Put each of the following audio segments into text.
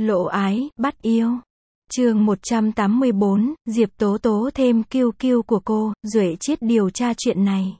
Lộ ái, bắt yêu. Chương 184, Diệp Tố Tố thêm kiêu kiêu của cô, Duệ Chiết điều tra chuyện này.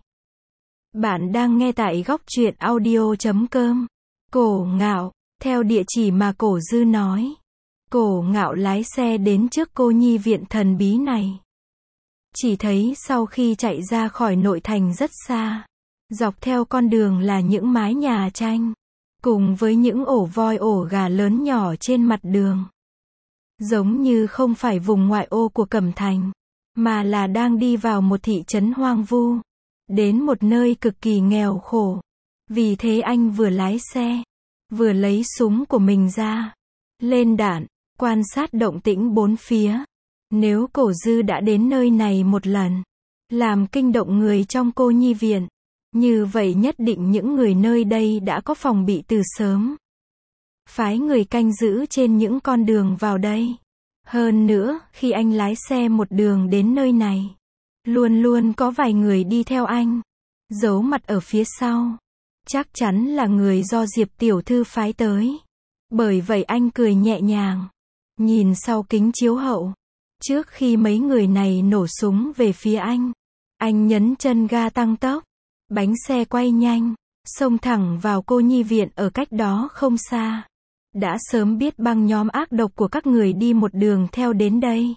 Bạn đang nghe tại góc truyện audio.com. Cổ Ngạo, theo địa chỉ mà Cổ Dư nói. Cổ Ngạo lái xe đến trước cô nhi viện thần bí này. Chỉ thấy sau khi chạy ra khỏi nội thành rất xa, dọc theo con đường là những mái nhà tranh, cùng với những ổ voi ổ gà lớn nhỏ trên mặt đường. Giống như không phải vùng ngoại ô của Cẩm Thành, mà là đang đi vào một thị trấn hoang vu, đến một nơi cực kỳ nghèo khổ. Vì thế anh vừa lái xe, vừa lấy súng của mình ra, lên đạn, quan sát động tĩnh bốn phía. Nếu Cổ Dư đã đến nơi này một lần, làm kinh động người trong cô nhi viện, như vậy nhất định những người nơi đây đã có phòng bị từ sớm. Phái người canh giữ trên những con đường vào đây. Hơn nữa, khi anh lái xe một đường đến nơi này, luôn luôn có vài người đi theo anh, giấu mặt ở phía sau. Chắc chắn là người do Diệp tiểu thư phái tới. Bởi vậy anh cười nhẹ nhàng, nhìn sau kính chiếu hậu. Trước khi mấy người này nổ súng về phía anh nhấn chân ga tăng tốc, bánh xe quay nhanh, xông thẳng vào cô nhi viện ở cách đó không xa. Đã sớm biết băng nhóm ác độc của các người đi một đường theo đến đây.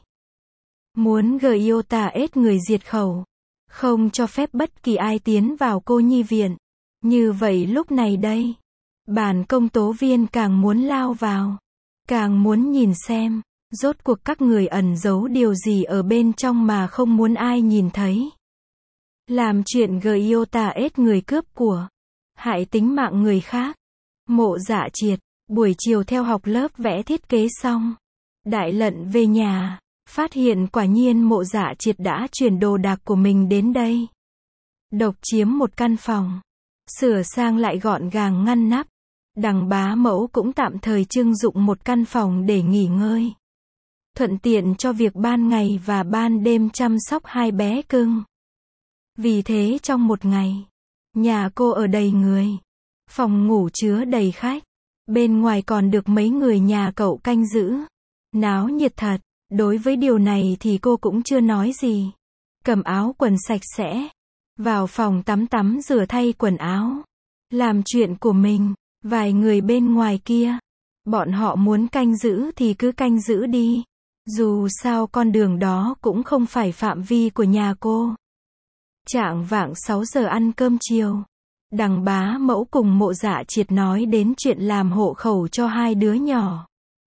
Muốn Giota ết người diệt khẩu, không cho phép bất kỳ ai tiến vào cô nhi viện. Như vậy lúc này đây, bản công tố viên càng muốn lao vào, càng muốn nhìn xem, rốt cuộc các người ẩn giấu điều gì ở bên trong mà không muốn ai nhìn thấy. Làm chuyện Giota ết người cướp của, hại tính mạng người khác. Mộ Dạ Triệt, buổi chiều theo học lớp vẽ thiết kế xong, Đại Lận về nhà, phát hiện quả nhiên Mộ Dạ Triệt đã chuyển đồ đạc của mình đến đây. Độc chiếm một căn phòng, sửa sang lại gọn gàng ngăn nắp. Đằng bá mẫu cũng tạm thời trưng dụng một căn phòng để nghỉ ngơi, thuận tiện cho việc ban ngày và ban đêm chăm sóc hai bé cưng. Vì thế trong một ngày, nhà cô ở đầy người, phòng ngủ chứa đầy khách, bên ngoài còn được mấy người nhà cậu canh giữ. Náo nhiệt thật. Đối với điều này thì cô cũng chưa nói gì. Cầm áo quần sạch sẽ, vào phòng tắm rửa thay quần áo, làm chuyện của mình. Vài người bên ngoài kia, bọn họ muốn canh giữ thì cứ canh giữ đi. Dù sao con đường đó cũng không phải phạm vi của nhà cô. Chạng vạng 6 giờ ăn cơm chiều, đằng bá mẫu cùng Mộ Dạ Triệt nói đến chuyện làm hộ khẩu cho hai đứa nhỏ.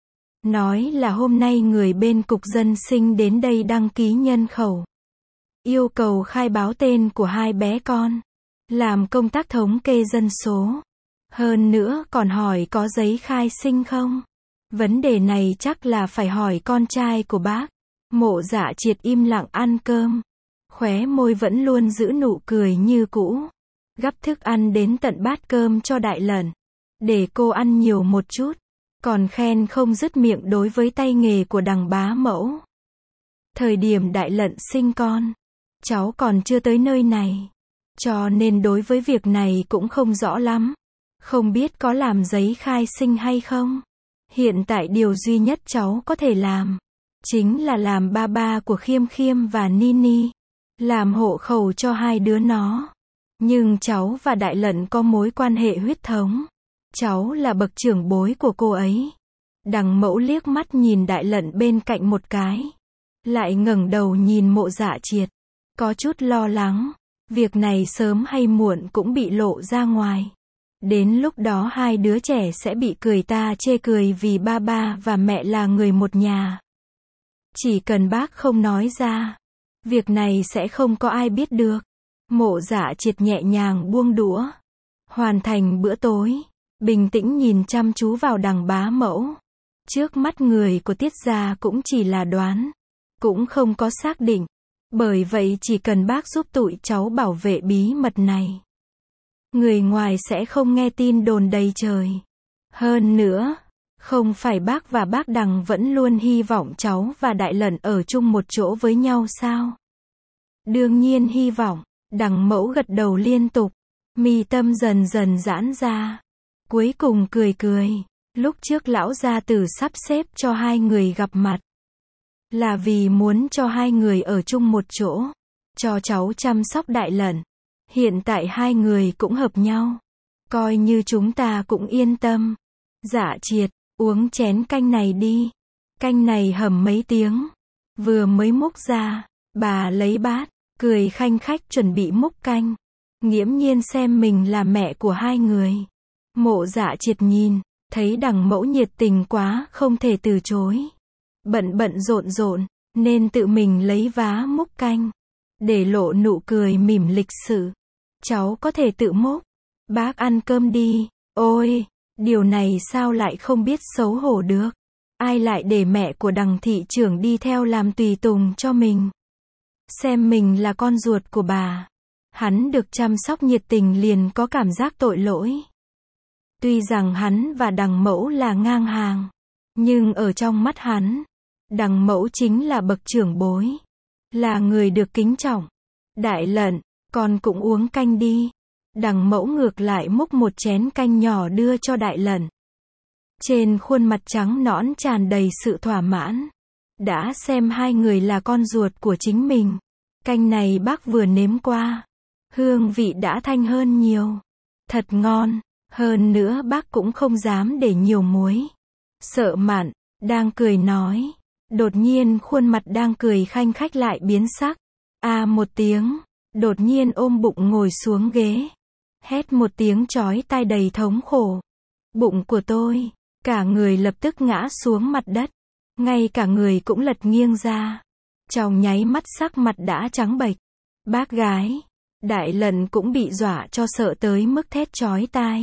Nói là hôm nay người bên cục dân sinh đến đây đăng ký nhân khẩu, yêu cầu khai báo tên của hai bé con, làm công tác thống kê dân số. Hơn nữa còn hỏi có giấy khai sinh không. Vấn đề này chắc là phải hỏi con trai của bác. Mộ Dạ Triệt im lặng ăn cơm, khóe môi vẫn luôn giữ nụ cười như cũ, gắp thức ăn đến tận bát cơm cho Đại Lận, để cô ăn nhiều một chút, còn khen không dứt miệng đối với tay nghề của đằng bá mẫu. Thời điểm Đại Lận sinh con, cháu còn chưa tới nơi này, cho nên đối với việc này cũng không rõ lắm, không biết có làm giấy khai sinh hay không. Hiện tại điều duy nhất cháu có thể làm, chính là làm ba ba của Khiêm Khiêm và Nini, làm hộ khẩu cho hai đứa nó. Nhưng cháu và Đại Lận có mối quan hệ huyết thống, cháu là bậc trưởng bối của cô ấy. Đằng mẫu liếc mắt nhìn Đại Lận bên cạnh một cái, lại ngẩng đầu nhìn Mộ Dạ Triệt, có chút lo lắng, việc này sớm hay muộn cũng bị lộ ra ngoài. Đến lúc đó hai đứa trẻ sẽ bị cười ta chê cười vì ba ba và mẹ là người một nhà. Chỉ cần bác không nói ra, việc này sẽ không có ai biết được. Mộ Dạ Triệt nhẹ nhàng buông đũa, hoàn thành bữa tối, bình tĩnh nhìn chăm chú vào đằng bá mẫu. Trước mắt người của Tiết gia cũng chỉ là đoán, cũng không có xác định. Bởi vậy chỉ cần bác giúp tụi cháu bảo vệ bí mật này, người ngoài sẽ không nghe tin đồn đầy trời. Hơn nữa, không phải bác và bác Đằng vẫn luôn hy vọng cháu và Đại Lận ở chung một chỗ với nhau sao? Đương nhiên hy vọng. Đằng mẫu gật đầu liên tục, mi tâm dần dần giãn ra, cuối cùng cười cười. Lúc trước lão gia tử sắp xếp cho hai người gặp mặt, là vì muốn cho hai người ở chung một chỗ, cho cháu chăm sóc Đại Lận. Hiện tại hai người cũng hợp nhau, coi như chúng ta cũng yên tâm. Dạ Triệt, uống chén canh này đi. Canh này hầm mấy tiếng, vừa mới múc ra, bà lấy bát, cười khanh khách chuẩn bị múc canh. Nghiễm nhiên xem mình là mẹ của hai người. Mộ Dạ Triệt nhìn, thấy đằng mẫu nhiệt tình quá không thể từ chối. Bận rộn rộn, nên tự mình lấy vá múc canh, để lộ nụ cười mỉm lịch sự. Cháu có thể tự múc, bác ăn cơm đi. Ôi, điều này sao lại không biết xấu hổ được. Ai lại để mẹ của đằng thị trưởng đi theo làm tùy tùng cho mình. Xem mình là con ruột của bà. Hắn được chăm sóc nhiệt tình liền có cảm giác tội lỗi. Tuy rằng hắn và đằng mẫu là ngang hàng, nhưng ở trong mắt hắn, đằng mẫu chính là bậc trưởng bối, là người được kính trọng. Đại Lận, con cũng uống canh đi. Đằng mẫu ngược lại múc một chén canh nhỏ đưa cho Đại Lận. Trên khuôn mặt trắng nõn tràn đầy sự thỏa mãn. Đã xem hai người là con ruột của chính mình. Canh này bác vừa nếm qua, hương vị đã thanh hơn nhiều. Thật ngon, hơn nữa bác cũng không dám để nhiều muối. Sợ mặn, đang cười nói. Đột nhiên khuôn mặt đang cười khanh khách lại biến sắc. Một tiếng, đột nhiên ôm bụng ngồi xuống ghế. Hét một tiếng chói tai đầy thống khổ. Bụng của tôi, cả người lập tức ngã xuống mặt đất. Ngay cả người cũng lật nghiêng ra. Trong nháy mắt sắc mặt đã trắng bệch. Bác gái, Đại Lận cũng bị dọa cho sợ tới mức thét chói tai.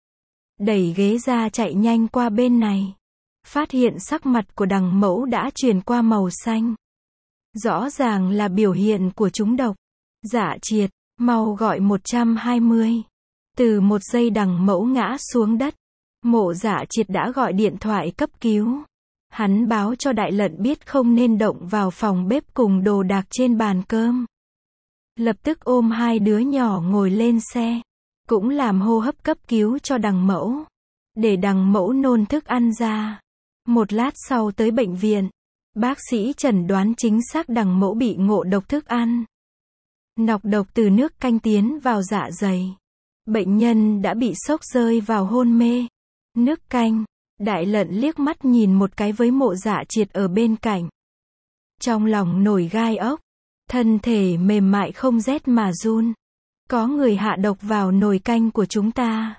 Đẩy ghế ra chạy nhanh qua bên này. Phát hiện sắc mặt của đằng mẫu đã chuyển qua màu xanh. Rõ ràng là biểu hiện của trúng độc. Dạ Triệt, mau gọi 120. Từ một giây đằng mẫu ngã xuống đất, Mộ Dạ Triệt đã gọi điện thoại cấp cứu. Hắn báo cho Đại Lận biết không nên động vào phòng bếp cùng đồ đạc trên bàn cơm. Lập tức ôm hai đứa nhỏ ngồi lên xe, cũng làm hô hấp cấp cứu cho đằng mẫu, để đằng mẫu nôn thức ăn ra. Một lát sau tới bệnh viện, bác sĩ chẩn đoán chính xác đằng mẫu bị ngộ độc thức ăn. Nọc độc từ nước canh tiến vào dạ dày. Bệnh nhân đã bị sốc rơi vào hôn mê. Nước canh. Đại Lận liếc mắt nhìn một cái với Mộ Dạ Triệt ở bên cạnh. Trong lòng nổi gai ốc. Thân thể mềm mại không rét mà run. Có người hạ độc vào nồi canh của chúng ta.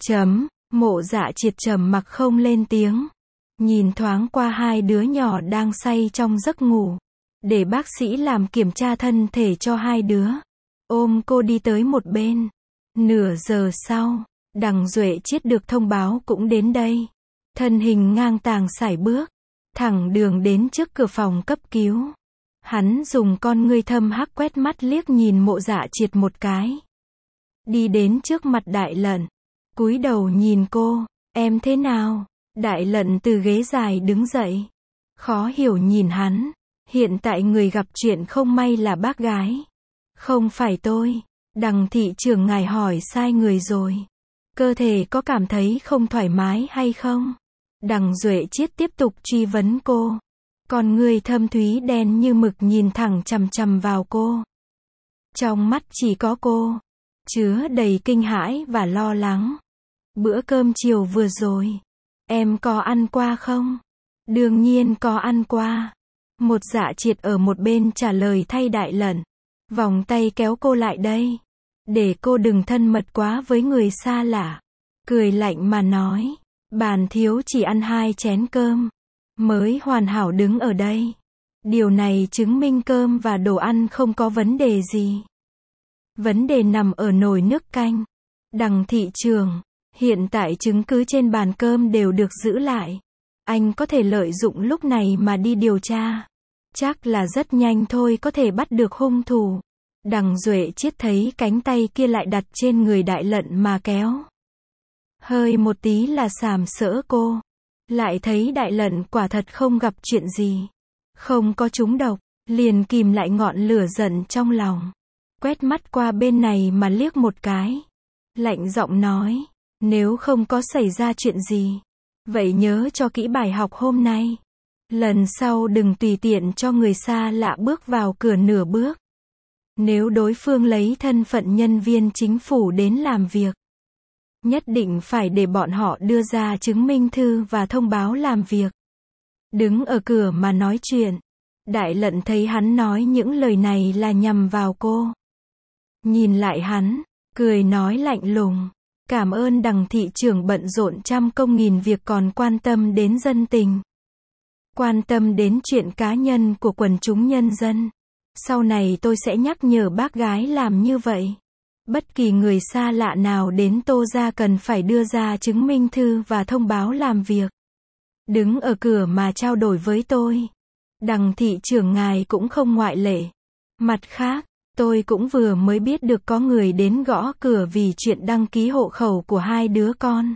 Mộ Dạ Triệt trầm mặc không lên tiếng. Nhìn thoáng qua hai đứa nhỏ đang say trong giấc ngủ. Để bác sĩ làm kiểm tra thân thể cho hai đứa. Ôm cô đi tới một bên. Nửa giờ sau, đằng Duệ Chiết được thông báo cũng đến đây. Thân hình ngang tàng sải bước, thẳng đường đến trước cửa phòng cấp cứu. Hắn dùng con ngươi thâm hắc quét mắt liếc nhìn Mộ Dạ Triệt một cái. Đi đến trước mặt Đại Lận, cúi đầu nhìn cô. Em thế nào? Đại Lận từ ghế dài đứng dậy. Khó hiểu nhìn hắn. Hiện tại người gặp chuyện không may là bác gái. Không phải tôi. Đằng thị trưởng ngài hỏi sai người rồi. Cơ thể có cảm thấy không thoải mái hay không? Đằng Duệ Chiết tiếp tục truy vấn cô. Con người thâm thúy đen như mực nhìn thẳng chằm chằm vào cô. Trong mắt chỉ có cô, chứa đầy kinh hãi và lo lắng. Bữa cơm chiều vừa rồi, em có ăn qua không? Đương nhiên có ăn qua. Một Dạ Triệt ở một bên trả lời thay Đại Lận. Vòng tay kéo cô lại đây. Để cô đừng thân mật quá với người xa lạ. Cười lạnh mà nói. Bản thiếu chỉ ăn 2 chén cơm. Mới hoàn hảo đứng ở đây. Điều này chứng minh cơm và đồ ăn không có vấn đề gì. Vấn đề nằm ở nồi nước canh. Đằng thị trường. Hiện tại chứng cứ trên bàn cơm đều được giữ lại. Anh có thể lợi dụng lúc này mà đi điều tra. Chắc là rất nhanh thôi có thể bắt được hung thủ. Đằng Duệ Chiết thấy cánh tay kia lại đặt trên người Đại Lận mà kéo. Hơi một tí là sàm sỡ cô. Lại thấy Đại Lận quả thật không gặp chuyện gì. Không có trúng độc. Liền kìm lại ngọn lửa giận trong lòng. Quét mắt qua bên này mà liếc một cái. Lạnh giọng nói. Nếu không có xảy ra chuyện gì, Vậy nhớ cho kỹ bài học hôm nay. Lần sau đừng tùy tiện cho người xa lạ bước vào cửa nửa bước. Nếu đối phương lấy thân phận nhân viên chính phủ đến làm việc, nhất định phải để bọn họ đưa ra chứng minh thư và thông báo làm việc. Đứng ở cửa mà nói chuyện. Đại Lận thấy hắn nói những lời này là nhằm vào cô. Nhìn lại hắn, cười nói lạnh lùng. Cảm ơn Đằng thị trưởng bận rộn trăm công nghìn việc còn quan tâm đến dân tình. Quan tâm đến chuyện cá nhân của quần chúng nhân dân. Sau này tôi sẽ nhắc nhở bác gái làm như vậy. Bất kỳ người xa lạ nào đến Tô gia cần phải đưa ra chứng minh thư và thông báo làm việc. Đứng ở cửa mà trao đổi với tôi. Đằng thị trưởng ngài cũng không ngoại lệ. Mặt khác, tôi cũng vừa mới biết được có người đến gõ cửa vì chuyện đăng ký hộ khẩu của hai đứa con.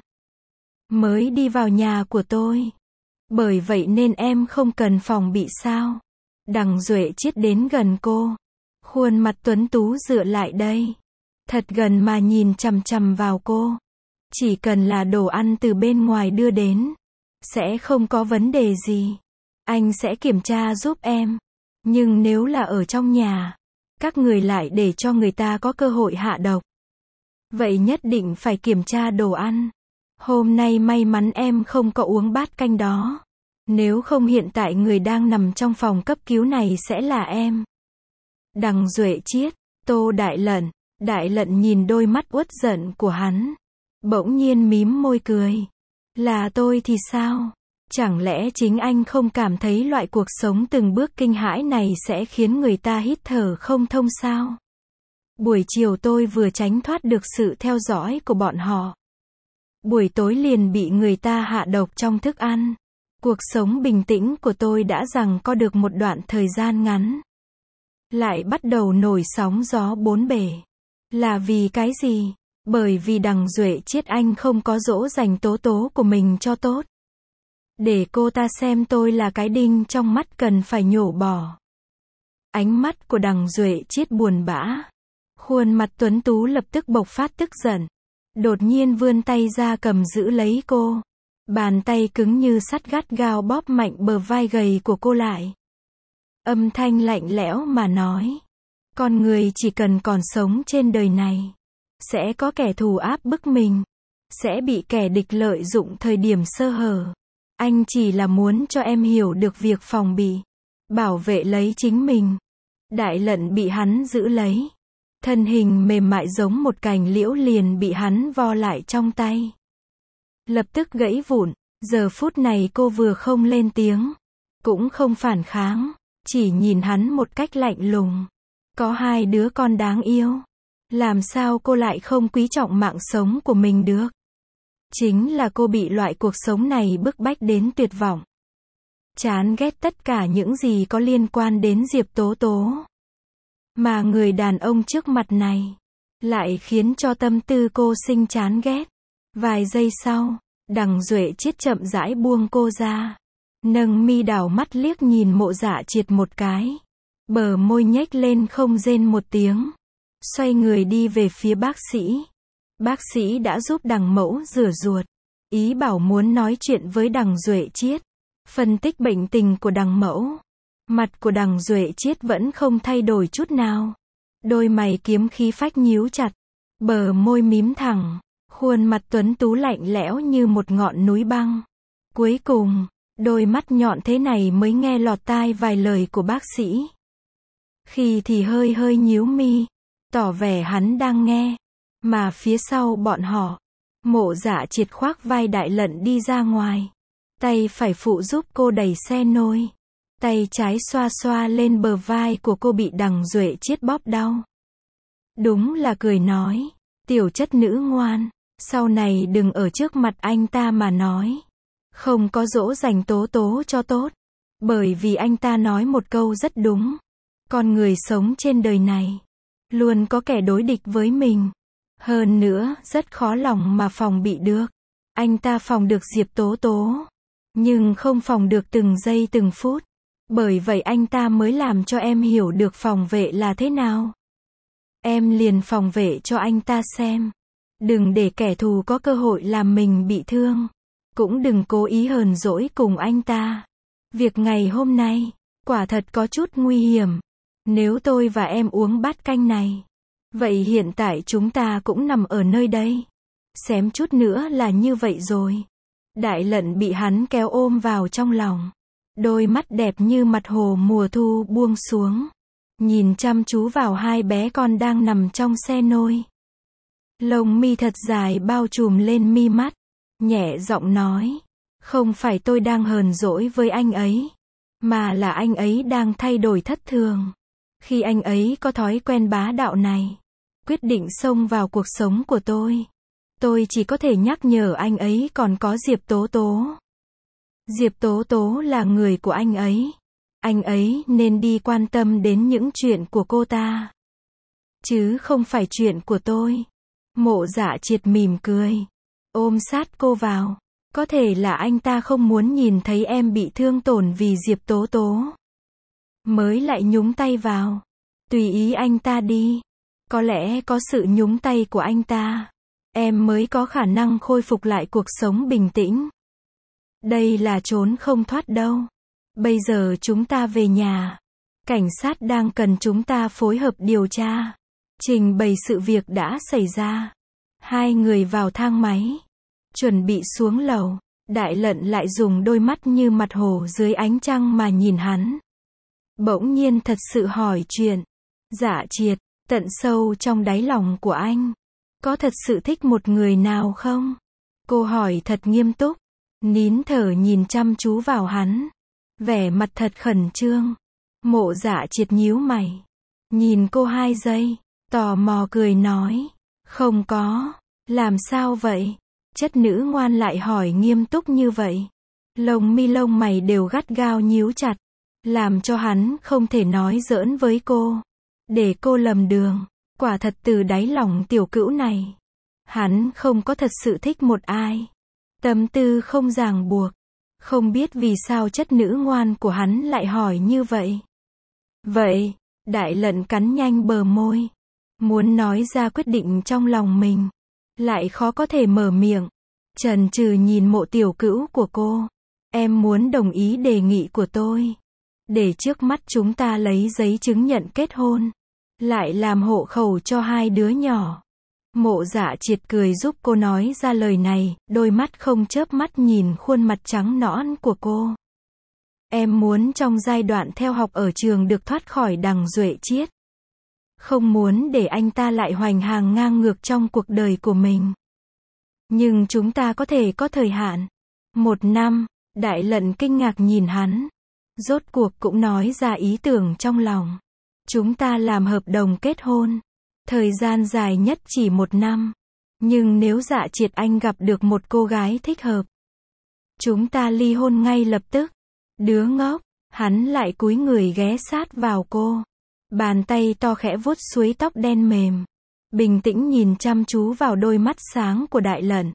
Mới đi vào nhà của tôi. Bởi vậy nên em không cần phòng bị sao. Đằng Duệ Chiết đến gần cô. Khuôn mặt tuấn tú dựa lại đây. Thật gần mà nhìn chằm chằm vào cô. Chỉ cần là đồ ăn từ bên ngoài đưa đến. Sẽ không có vấn đề gì. Anh sẽ kiểm tra giúp em. Nhưng nếu là ở trong nhà, các người lại để cho người ta có cơ hội hạ độc. Vậy nhất định phải kiểm tra đồ ăn. Hôm nay may mắn em không có uống bát canh đó. Nếu không hiện tại người đang nằm trong phòng cấp cứu này sẽ là em. Đằng Duệ Chiết, Tô Đại Lận nhìn đôi mắt uất giận của hắn. Bỗng nhiên mím môi cười. Là tôi thì sao? Chẳng lẽ chính anh không cảm thấy loại cuộc sống từng bước kinh hãi này sẽ khiến người ta hít thở không thông sao? Buổi chiều tôi vừa tránh thoát được sự theo dõi của bọn họ. Buổi tối liền bị người ta hạ độc trong thức ăn. Cuộc sống bình tĩnh của tôi đã giằng co được một đoạn thời gian ngắn. Lại bắt đầu nổi sóng gió bốn bể. Là vì cái gì? Bởi vì Đằng Duệ Chiết anh không có dỗ dành Tố Tố của mình cho tốt. Để cô ta xem tôi là cái đinh trong mắt cần phải nhổ bỏ. Ánh mắt của Đằng Duệ Chiết buồn bã. Khuôn mặt tuấn tú lập tức bộc phát tức giận. Đột nhiên vươn tay ra cầm giữ lấy cô. Bàn tay cứng như sắt gắt gao bóp mạnh bờ vai gầy của cô lại. Âm thanh lạnh lẽo mà nói. Con người chỉ cần còn sống trên đời này. Sẽ có kẻ thù áp bức mình. Sẽ bị kẻ địch lợi dụng thời điểm sơ hở. Anh chỉ là muốn cho em hiểu được việc phòng bị. Bảo vệ lấy chính mình. Đại Lận bị hắn giữ lấy. Thân hình mềm mại giống một cành liễu liền bị hắn vo lại trong tay. Lập tức gãy vụn. Giờ phút này cô vừa không lên tiếng. Cũng không phản kháng. Chỉ nhìn hắn một cách lạnh lùng. Có hai đứa con đáng yêu. Làm sao cô lại không quý trọng mạng sống của mình được? Chính là cô bị loại cuộc sống này bức bách đến tuyệt vọng. Chán ghét tất cả những gì có liên quan đến Diệp Tố Tố. Mà người đàn ông trước mặt này lại khiến cho tâm tư cô sinh chán ghét. Vài giây sau, Đằng Duệ Chiết chậm rãi buông cô ra. Nâng mi đảo mắt liếc nhìn Mộ Dạ Triệt một cái. Bờ môi nhếch lên không rên một tiếng. Xoay người đi về phía bác sĩ. Bác sĩ đã giúp Đằng Mẫu rửa ruột. Ý bảo muốn nói chuyện với Đằng Duệ Chiết. Phân tích bệnh tình của Đằng Mẫu. Mặt của Đằng Duệ Chiết vẫn không thay đổi chút nào. Đôi mày kiếm khí phách nhíu chặt. Bờ môi mím thẳng. Khuôn mặt tuấn tú lạnh lẽo như một ngọn núi băng. Cuối cùng, đôi mắt nhọn thế này mới nghe lọt tai vài lời của bác sĩ. Khi thì hơi hơi nhíu mi. Tỏ vẻ hắn đang nghe. Mà phía sau bọn họ, Mộ Dạ Triệt khoác vai Đại Lận đi ra ngoài. Tay phải phụ giúp cô đẩy xe nôi. Tay trái xoa xoa lên bờ vai của cô bị Đằng Duệ Chiết bóp đau. Đúng là cười nói. Tiểu chất nữ ngoan. Sau này đừng ở trước mặt anh ta mà nói. Không có dỗ dành Tố Tố cho tốt. Bởi vì anh ta nói một câu rất đúng. Con người sống trên đời này. Luôn có kẻ đối địch với mình. Hơn nữa, rất khó lòng mà phòng bị được. Anh ta phòng được Diệp Tố Tố. Nhưng không phòng được từng giây từng phút. Bởi vậy anh ta mới làm cho em hiểu được phòng vệ là thế nào. Em liền phòng vệ cho anh ta xem. Đừng để kẻ thù có cơ hội làm mình bị thương. Cũng đừng cố ý hờn dỗi cùng anh ta. Việc ngày hôm nay, quả thật có chút nguy hiểm. Nếu tôi và em uống bát canh này, vậy hiện tại chúng ta cũng nằm ở nơi đây. Xém chút nữa là như vậy rồi. Đại Lận bị hắn kéo ôm vào trong lòng. Đôi mắt đẹp như mặt hồ mùa thu buông xuống. Nhìn chăm chú vào hai bé con đang nằm trong xe nôi. Lông mi thật dài bao trùm lên mi mắt. Nhẹ giọng nói. Không phải tôi đang hờn dỗi với anh ấy. Mà là anh ấy đang thay đổi thất thường. Khi anh ấy có thói quen bá đạo này. Quyết định xông vào cuộc sống của tôi. Tôi chỉ có thể nhắc nhở anh ấy còn có Diệp Tố Tố. Diệp Tố Tố là người của anh ấy. Anh ấy nên đi quan tâm đến những chuyện của cô ta. Chứ không phải chuyện của tôi. Mộ Dạ Triệt mỉm cười. Ôm sát cô vào. Có thể là anh ta không muốn nhìn thấy em bị thương tổn vì Diệp Tố Tố. Mới lại nhúng tay vào. Tùy ý anh ta đi. Có lẽ có sự nhúng tay của anh ta, em mới có khả năng khôi phục lại cuộc sống bình tĩnh. Đây là trốn không thoát đâu. Bây giờ chúng ta về nhà. Cảnh sát đang cần chúng ta phối hợp điều tra. Trình bày sự việc đã xảy ra. Hai người vào thang máy. Chuẩn bị xuống lầu. Đại Lận lại dùng đôi mắt như mặt hồ dưới ánh trăng mà nhìn hắn. Bỗng nhiên thật sự hỏi chuyện. Dạ Triệt, tận sâu trong đáy lòng của anh, có thật sự thích một người nào không? Cô hỏi thật nghiêm túc. Nín thở nhìn chăm chú vào hắn. Vẻ mặt thật khẩn trương. Mộ Dạ Triệt nhíu mày. Nhìn cô 2 giây. Tò mò cười nói. Không có. Làm sao vậy? Chất nữ ngoan lại hỏi nghiêm túc như vậy. Lông mi lông mày đều gắt gao nhíu chặt. Làm cho hắn không thể nói giỡn với cô. Để cô lầm đường. Quả thật từ đáy lòng tiểu cữu này. Hắn không có thật sự thích một ai. Tâm tư không ràng buộc. Không biết vì sao chất nữ ngoan của hắn lại hỏi như vậy. Vậy, Đại Lận cắn nhanh bờ môi. Muốn nói ra quyết định trong lòng mình. Lại khó có thể mở miệng. Chần chừ nhìn mộ tiểu cữu của cô. Em muốn đồng ý đề nghị của tôi. Để trước mắt chúng ta lấy giấy chứng nhận kết hôn. Lại làm hộ khẩu cho 2 đứa nhỏ. Mộ Dạ Triệt cười giúp cô nói ra lời này, đôi mắt không chớp mắt nhìn khuôn mặt trắng nõn của cô. Em muốn trong giai đoạn theo học ở trường được thoát khỏi Đằng Duệ Chiết. Không muốn để anh ta lại hoành hàng ngang ngược trong cuộc đời của mình. Nhưng chúng ta có thể có thời hạn. 1 năm, Đại Lận kinh ngạc nhìn hắn. Rốt cuộc cũng nói ra ý tưởng trong lòng. Chúng ta làm hợp đồng kết hôn. Thời gian dài nhất chỉ 1 năm. Nhưng nếu Dạ Triệt anh gặp được một cô gái thích hợp, chúng ta ly hôn ngay lập tức. Đứa ngốc, hắn lại cúi người ghé sát vào cô. Bàn tay to khẽ vuốt suối tóc đen mềm. Bình tĩnh nhìn chăm chú vào đôi mắt sáng của Đại Lận.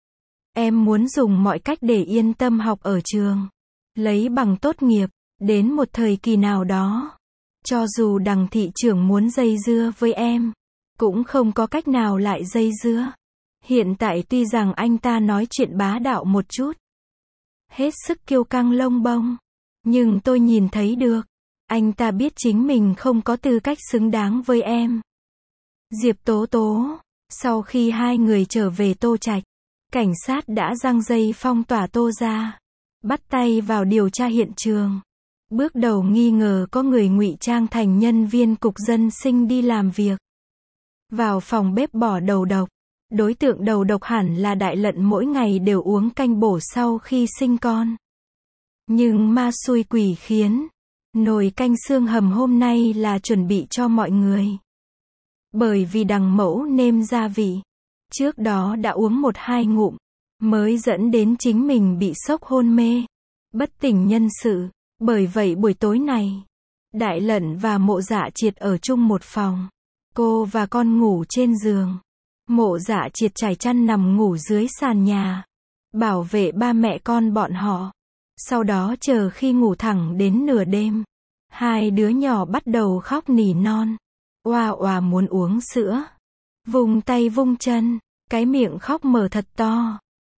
Em muốn dùng mọi cách để yên tâm học ở trường. Lấy bằng tốt nghiệp. Đến một thời kỳ nào đó. Cho dù Đằng thị trưởng muốn dây dưa với em. Cũng không có cách nào lại dây dưa. Hiện tại tuy rằng anh ta nói chuyện bá đạo một chút. Hết sức kiêu căng lông bông. Nhưng tôi nhìn thấy được. Anh ta biết chính mình không có tư cách xứng đáng với em. Diệp Tố Tố. Sau khi 2 người trở về Tô Trạch. Cảnh sát đã giăng dây phong tỏa Tô gia. Bắt tay vào điều tra hiện trường. Bước đầu nghi ngờ có người ngụy trang thành nhân viên cục dân sinh đi làm việc. Vào phòng bếp bỏ đầu độc. Đối tượng đầu độc hẳn là Đại Lận mỗi ngày đều uống canh bổ sau khi sinh con. Nhưng ma xui quỷ khiến. Nồi canh xương hầm hôm nay là chuẩn bị cho mọi người. Bởi vì Đằng mẫu nêm gia vị. Trước đó đã uống 1-2 ngụm. Mới dẫn đến chính mình bị sốc hôn mê. Bất tỉnh nhân sự. Bởi vậy buổi tối này, Đại Lận và Mộ Dạ Triệt ở chung một phòng. Cô và con ngủ trên giường. Mộ Dạ Triệt trải chăn nằm ngủ dưới sàn nhà. Bảo vệ ba mẹ con bọn họ. Sau đó chờ khi ngủ thẳng đến nửa đêm. 2 đứa nhỏ bắt đầu khóc nỉ non. Oa oa muốn uống sữa. Vùng tay vung chân. Cái miệng khóc mở thật to.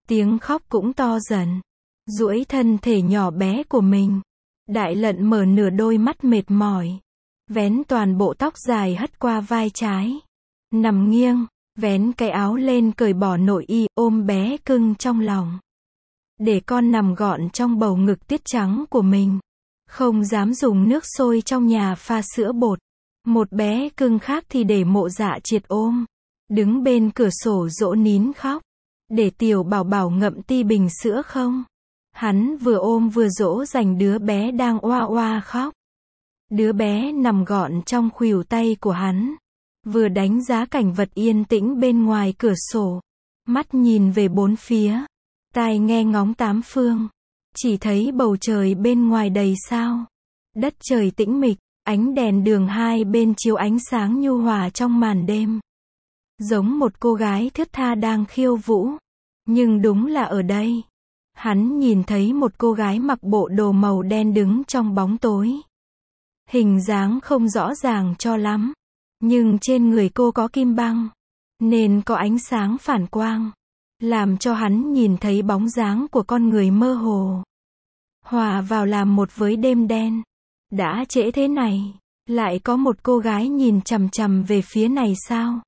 Tiếng khóc cũng to dần. Duỗi thân thể nhỏ bé của mình. Đại Lận mở nửa đôi mắt mệt mỏi. Vén toàn bộ tóc dài hất qua vai trái. Nằm nghiêng, vén cái áo lên cởi bỏ nội y, ôm bé cưng trong lòng. Để con nằm gọn trong bầu ngực tiết trắng của mình. Không dám dùng nước sôi trong nhà pha sữa bột. Một bé cưng khác thì để Mộ Dạ Triệt ôm. Đứng bên cửa sổ dỗ nín khóc. Để tiểu bảo bảo ngậm ti bình sữa không? Hắn vừa ôm vừa dỗ dành đứa bé đang oa oa khóc. Đứa bé nằm gọn trong khuỷu tay của hắn. Vừa đánh giá cảnh vật yên tĩnh bên ngoài cửa sổ. Mắt nhìn về bốn phía. Tai nghe ngóng tám phương. Chỉ thấy bầu trời bên ngoài đầy sao. Đất trời tĩnh mịch, ánh đèn đường hai bên chiếu ánh sáng nhu hòa trong màn đêm. Giống một cô gái thướt tha đang khiêu vũ. Nhưng đúng là ở đây. Hắn nhìn thấy một cô gái mặc bộ đồ màu đen đứng trong bóng tối. Hình dáng không rõ ràng cho lắm. Nhưng trên người cô có kim băng. Nên có ánh sáng phản quang. Làm cho hắn nhìn thấy bóng dáng của con người mơ hồ. Hòa vào làm một với đêm đen. Đã trễ thế này. Lại có một cô gái nhìn chằm chằm về phía này sao?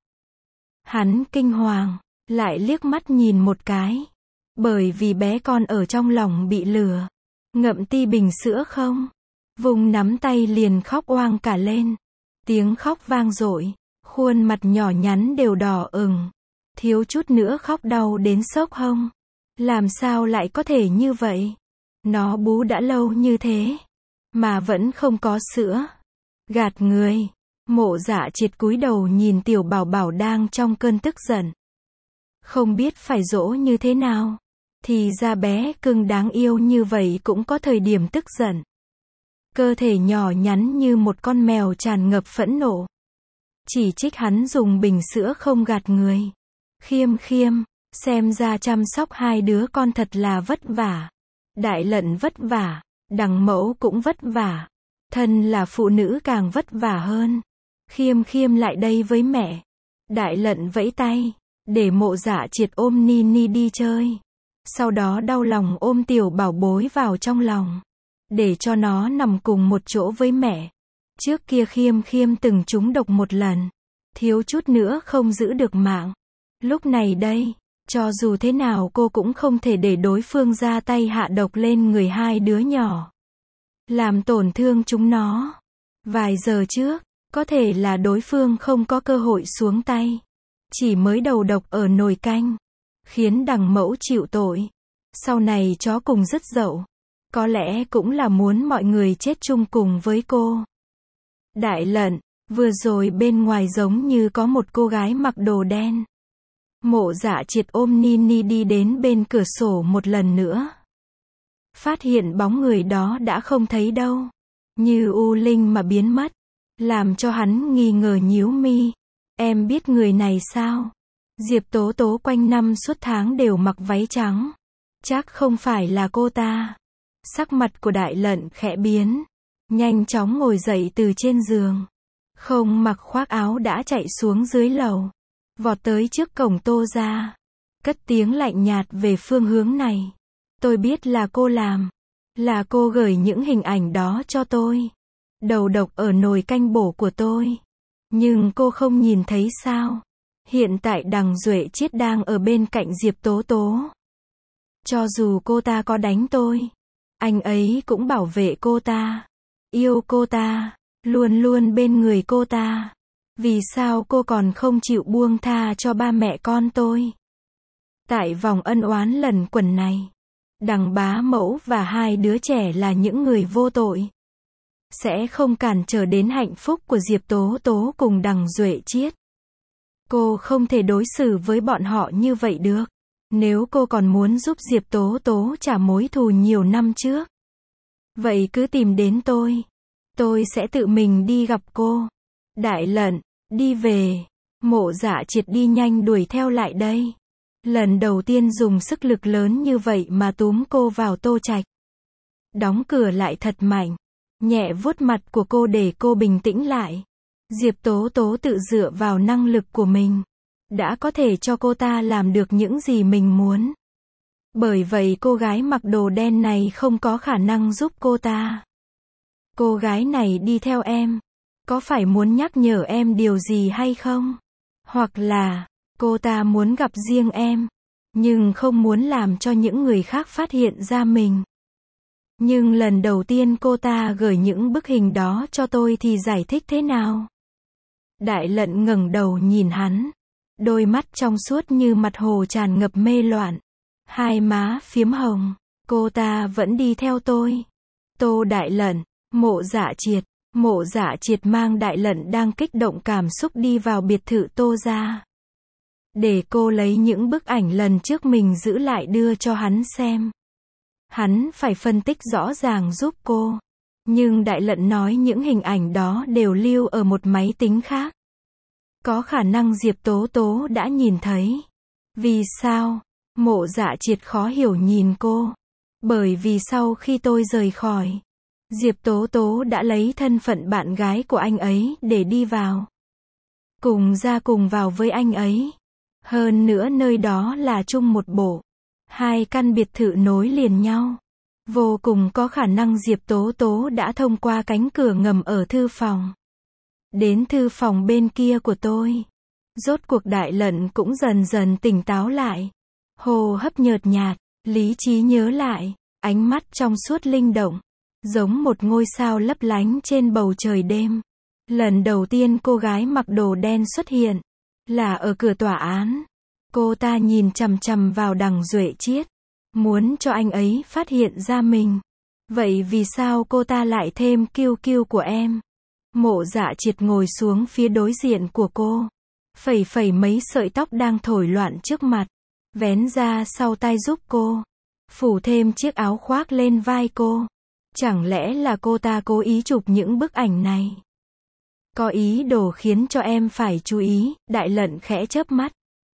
Hắn kinh hoàng. Lại liếc mắt nhìn một cái. Bởi vì bé con ở trong lòng bị lừa. Ngậm ti bình sữa không? Vùng nắm tay liền khóc oang cả lên. Tiếng khóc vang dội. Khuôn mặt nhỏ nhắn đều đỏ ửng. Thiếu chút nữa khóc đau đến xốc hông. Làm sao lại có thể như vậy? Nó bú đã lâu như thế. Mà vẫn không có sữa. Gạt người. Mộ Dạ Triệt cúi đầu nhìn tiểu bảo bảo đang trong cơn tức giận. Không biết phải dỗ như thế nào. Thì ra bé cưng đáng yêu như vậy cũng có thời điểm tức giận. Cơ thể nhỏ nhắn như một con mèo tràn ngập phẫn nộ. Chỉ trích hắn dùng bình sữa không gạt người. Khiêm khiêm, xem ra chăm sóc hai đứa con thật là vất vả. Đại Lận vất vả, đằng mẫu cũng vất vả. Thân là phụ nữ càng vất vả hơn. Khiêm khiêm lại đây với mẹ. Đại Lận vẫy tay, để Mộ Dạ Triệt ôm Nini đi chơi. Sau đó đau lòng ôm tiểu bảo bối vào trong lòng. Để cho nó nằm cùng một chỗ với mẹ. Trước kia khiêm khiêm từng trúng độc một lần. Thiếu chút nữa không giữ được mạng. Lúc này đây, cho dù thế nào cô cũng không thể để đối phương ra tay hạ độc lên người hai đứa nhỏ. Làm tổn thương chúng nó. Vài giờ trước, có thể là đối phương không có cơ hội xuống tay. Chỉ mới đầu độc ở nồi canh. Khiến đằng mẫu chịu tội. Sau này chó cùng rứt dậu. Có lẽ cũng là muốn mọi người chết chung cùng với cô. Đại Lận, vừa rồi bên ngoài giống như có một cô gái mặc đồ đen. Mộ Dạ Triệt ôm Nini đi đến bên cửa sổ một lần nữa. Phát hiện bóng người đó đã không thấy đâu. Như u linh mà biến mất. Làm cho hắn nghi ngờ nhíu mi. Em biết người này sao? Diệp Tố Tố quanh năm suốt tháng đều mặc váy trắng. Chắc không phải là cô ta. Sắc mặt của Đại Lận khẽ biến. Nhanh chóng ngồi dậy từ trên giường. Không mặc khoác áo đã chạy xuống dưới lầu. Vọt tới trước cổng Tô gia. Cất tiếng lạnh nhạt về phương hướng này. Tôi biết là cô làm. Là cô gửi những hình ảnh đó cho tôi. Đầu độc ở nồi canh bổ của tôi. Nhưng cô không nhìn thấy sao? Hiện tại đằng Duệ Chiết đang ở bên cạnh Diệp Tố Tố. Cho dù cô ta có đánh tôi, anh ấy cũng bảo vệ cô ta. Yêu cô ta. Luôn luôn bên người cô ta. Vì sao cô còn không chịu buông tha cho ba mẹ con tôi? Tại vòng ân oán lần quần này, đằng bá mẫu và hai đứa trẻ là những người vô tội. Sẽ không cản trở đến hạnh phúc của Diệp Tố Tố cùng đằng Duệ Chiết. Cô không thể đối xử với bọn họ như vậy được. Nếu cô còn muốn giúp Diệp Tố Tố trả mối thù nhiều năm trước, vậy cứ tìm đến tôi. Tôi sẽ tự mình đi gặp cô. Đại Lận, đi về. Mộ Dạ Triệt đi nhanh đuổi theo lại đây. Lần đầu tiên dùng sức lực lớn như vậy mà túm cô vào Tô Trạch. Đóng cửa lại thật mạnh. Nhẹ vuốt mặt của cô để cô bình tĩnh lại. Diệp Tố Tố tự dựa vào năng lực của mình. Đã có thể cho cô ta làm được những gì mình muốn. Bởi vậy cô gái mặc đồ đen này không có khả năng giúp cô ta. Cô gái này đi theo em, có phải muốn nhắc nhở em điều gì hay không? Hoặc là, cô ta muốn gặp riêng em, nhưng không muốn làm cho những người khác phát hiện ra mình. Nhưng lần đầu tiên cô ta gửi những bức hình đó cho tôi thì giải thích thế nào? Đại Lận ngẩng đầu nhìn hắn. Đôi mắt trong suốt như mặt hồ tràn ngập mê loạn. Hai má phiếm hồng. Cô ta vẫn đi theo tôi. Tô Đại Lận, Mộ Dạ Triệt. Mộ Dạ Triệt mang Đại Lận đang kích động cảm xúc đi vào biệt thự Tô gia. Để cô lấy những bức ảnh lần trước mình giữ lại đưa cho hắn xem. Hắn phải phân tích rõ ràng giúp cô. Nhưng Đại Lận nói những hình ảnh đó đều lưu ở một máy tính khác. Có khả năng Diệp Tố Tố đã nhìn thấy. Vì sao? Mộ Dạ Triệt khó hiểu nhìn cô. Bởi vì sau khi tôi rời khỏi, Diệp Tố Tố đã lấy thân phận bạn gái của anh ấy để đi vào. Cùng ra cùng vào với anh ấy. Hơn nữa nơi đó là chung một bộ. Hai căn biệt thự nối liền nhau. Vô cùng có khả năng Diệp Tố Tố đã thông qua cánh cửa ngầm ở thư phòng. Đến thư phòng bên kia của tôi. Rốt cuộc Đại Lận cũng dần dần tỉnh táo lại. Hô hấp nhợt nhạt, lý trí nhớ lại, ánh mắt trong suốt linh động. Giống một ngôi sao lấp lánh trên bầu trời đêm. Lần đầu tiên cô gái mặc đồ đen xuất hiện. Là ở cửa tòa án. Cô ta nhìn chằm chằm vào Đằng Duệ Chiết. Muốn cho anh ấy phát hiện ra mình. Vậy vì sao cô ta lại thêm kiêu kiêu của em? Mộ Dạ Triệt ngồi xuống phía đối diện của cô. Phẩy phẩy mấy sợi tóc đang thổi loạn trước mặt. Vén ra sau tai giúp cô. Phủ thêm chiếc áo khoác lên vai cô. Chẳng lẽ là cô ta cố ý chụp những bức ảnh này? Có ý đồ khiến cho em phải chú ý. Đại Lận khẽ chớp mắt.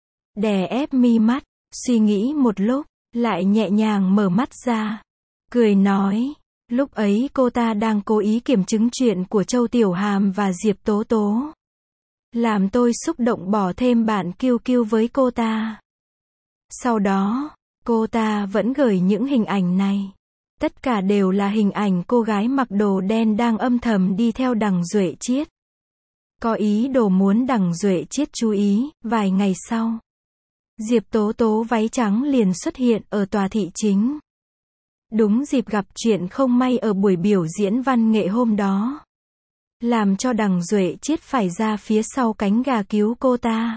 Đè ép mi mắt. Suy nghĩ một lúc. Lại nhẹ nhàng mở mắt ra. Cười nói. Lúc ấy cô ta đang cố ý kiểm chứng chuyện của Châu Tiểu Hàm và Diệp Tố Tố. Làm tôi xúc động bỏ thêm bản kiêu kiêu với cô ta. Sau đó, cô ta vẫn gửi những hình ảnh này. Tất cả đều là hình ảnh cô gái mặc đồ đen đang âm thầm đi theo Đằng Duệ Chiết. Có ý đồ muốn Đằng Duệ Chiết chú ý. Vài ngày sau, Diệp Tố Tố váy trắng liền xuất hiện ở tòa thị chính. Đúng dịp gặp chuyện không may ở buổi biểu diễn văn nghệ hôm đó. Làm cho Đằng Duệ Chiết phải ra phía sau cánh gà cứu cô ta.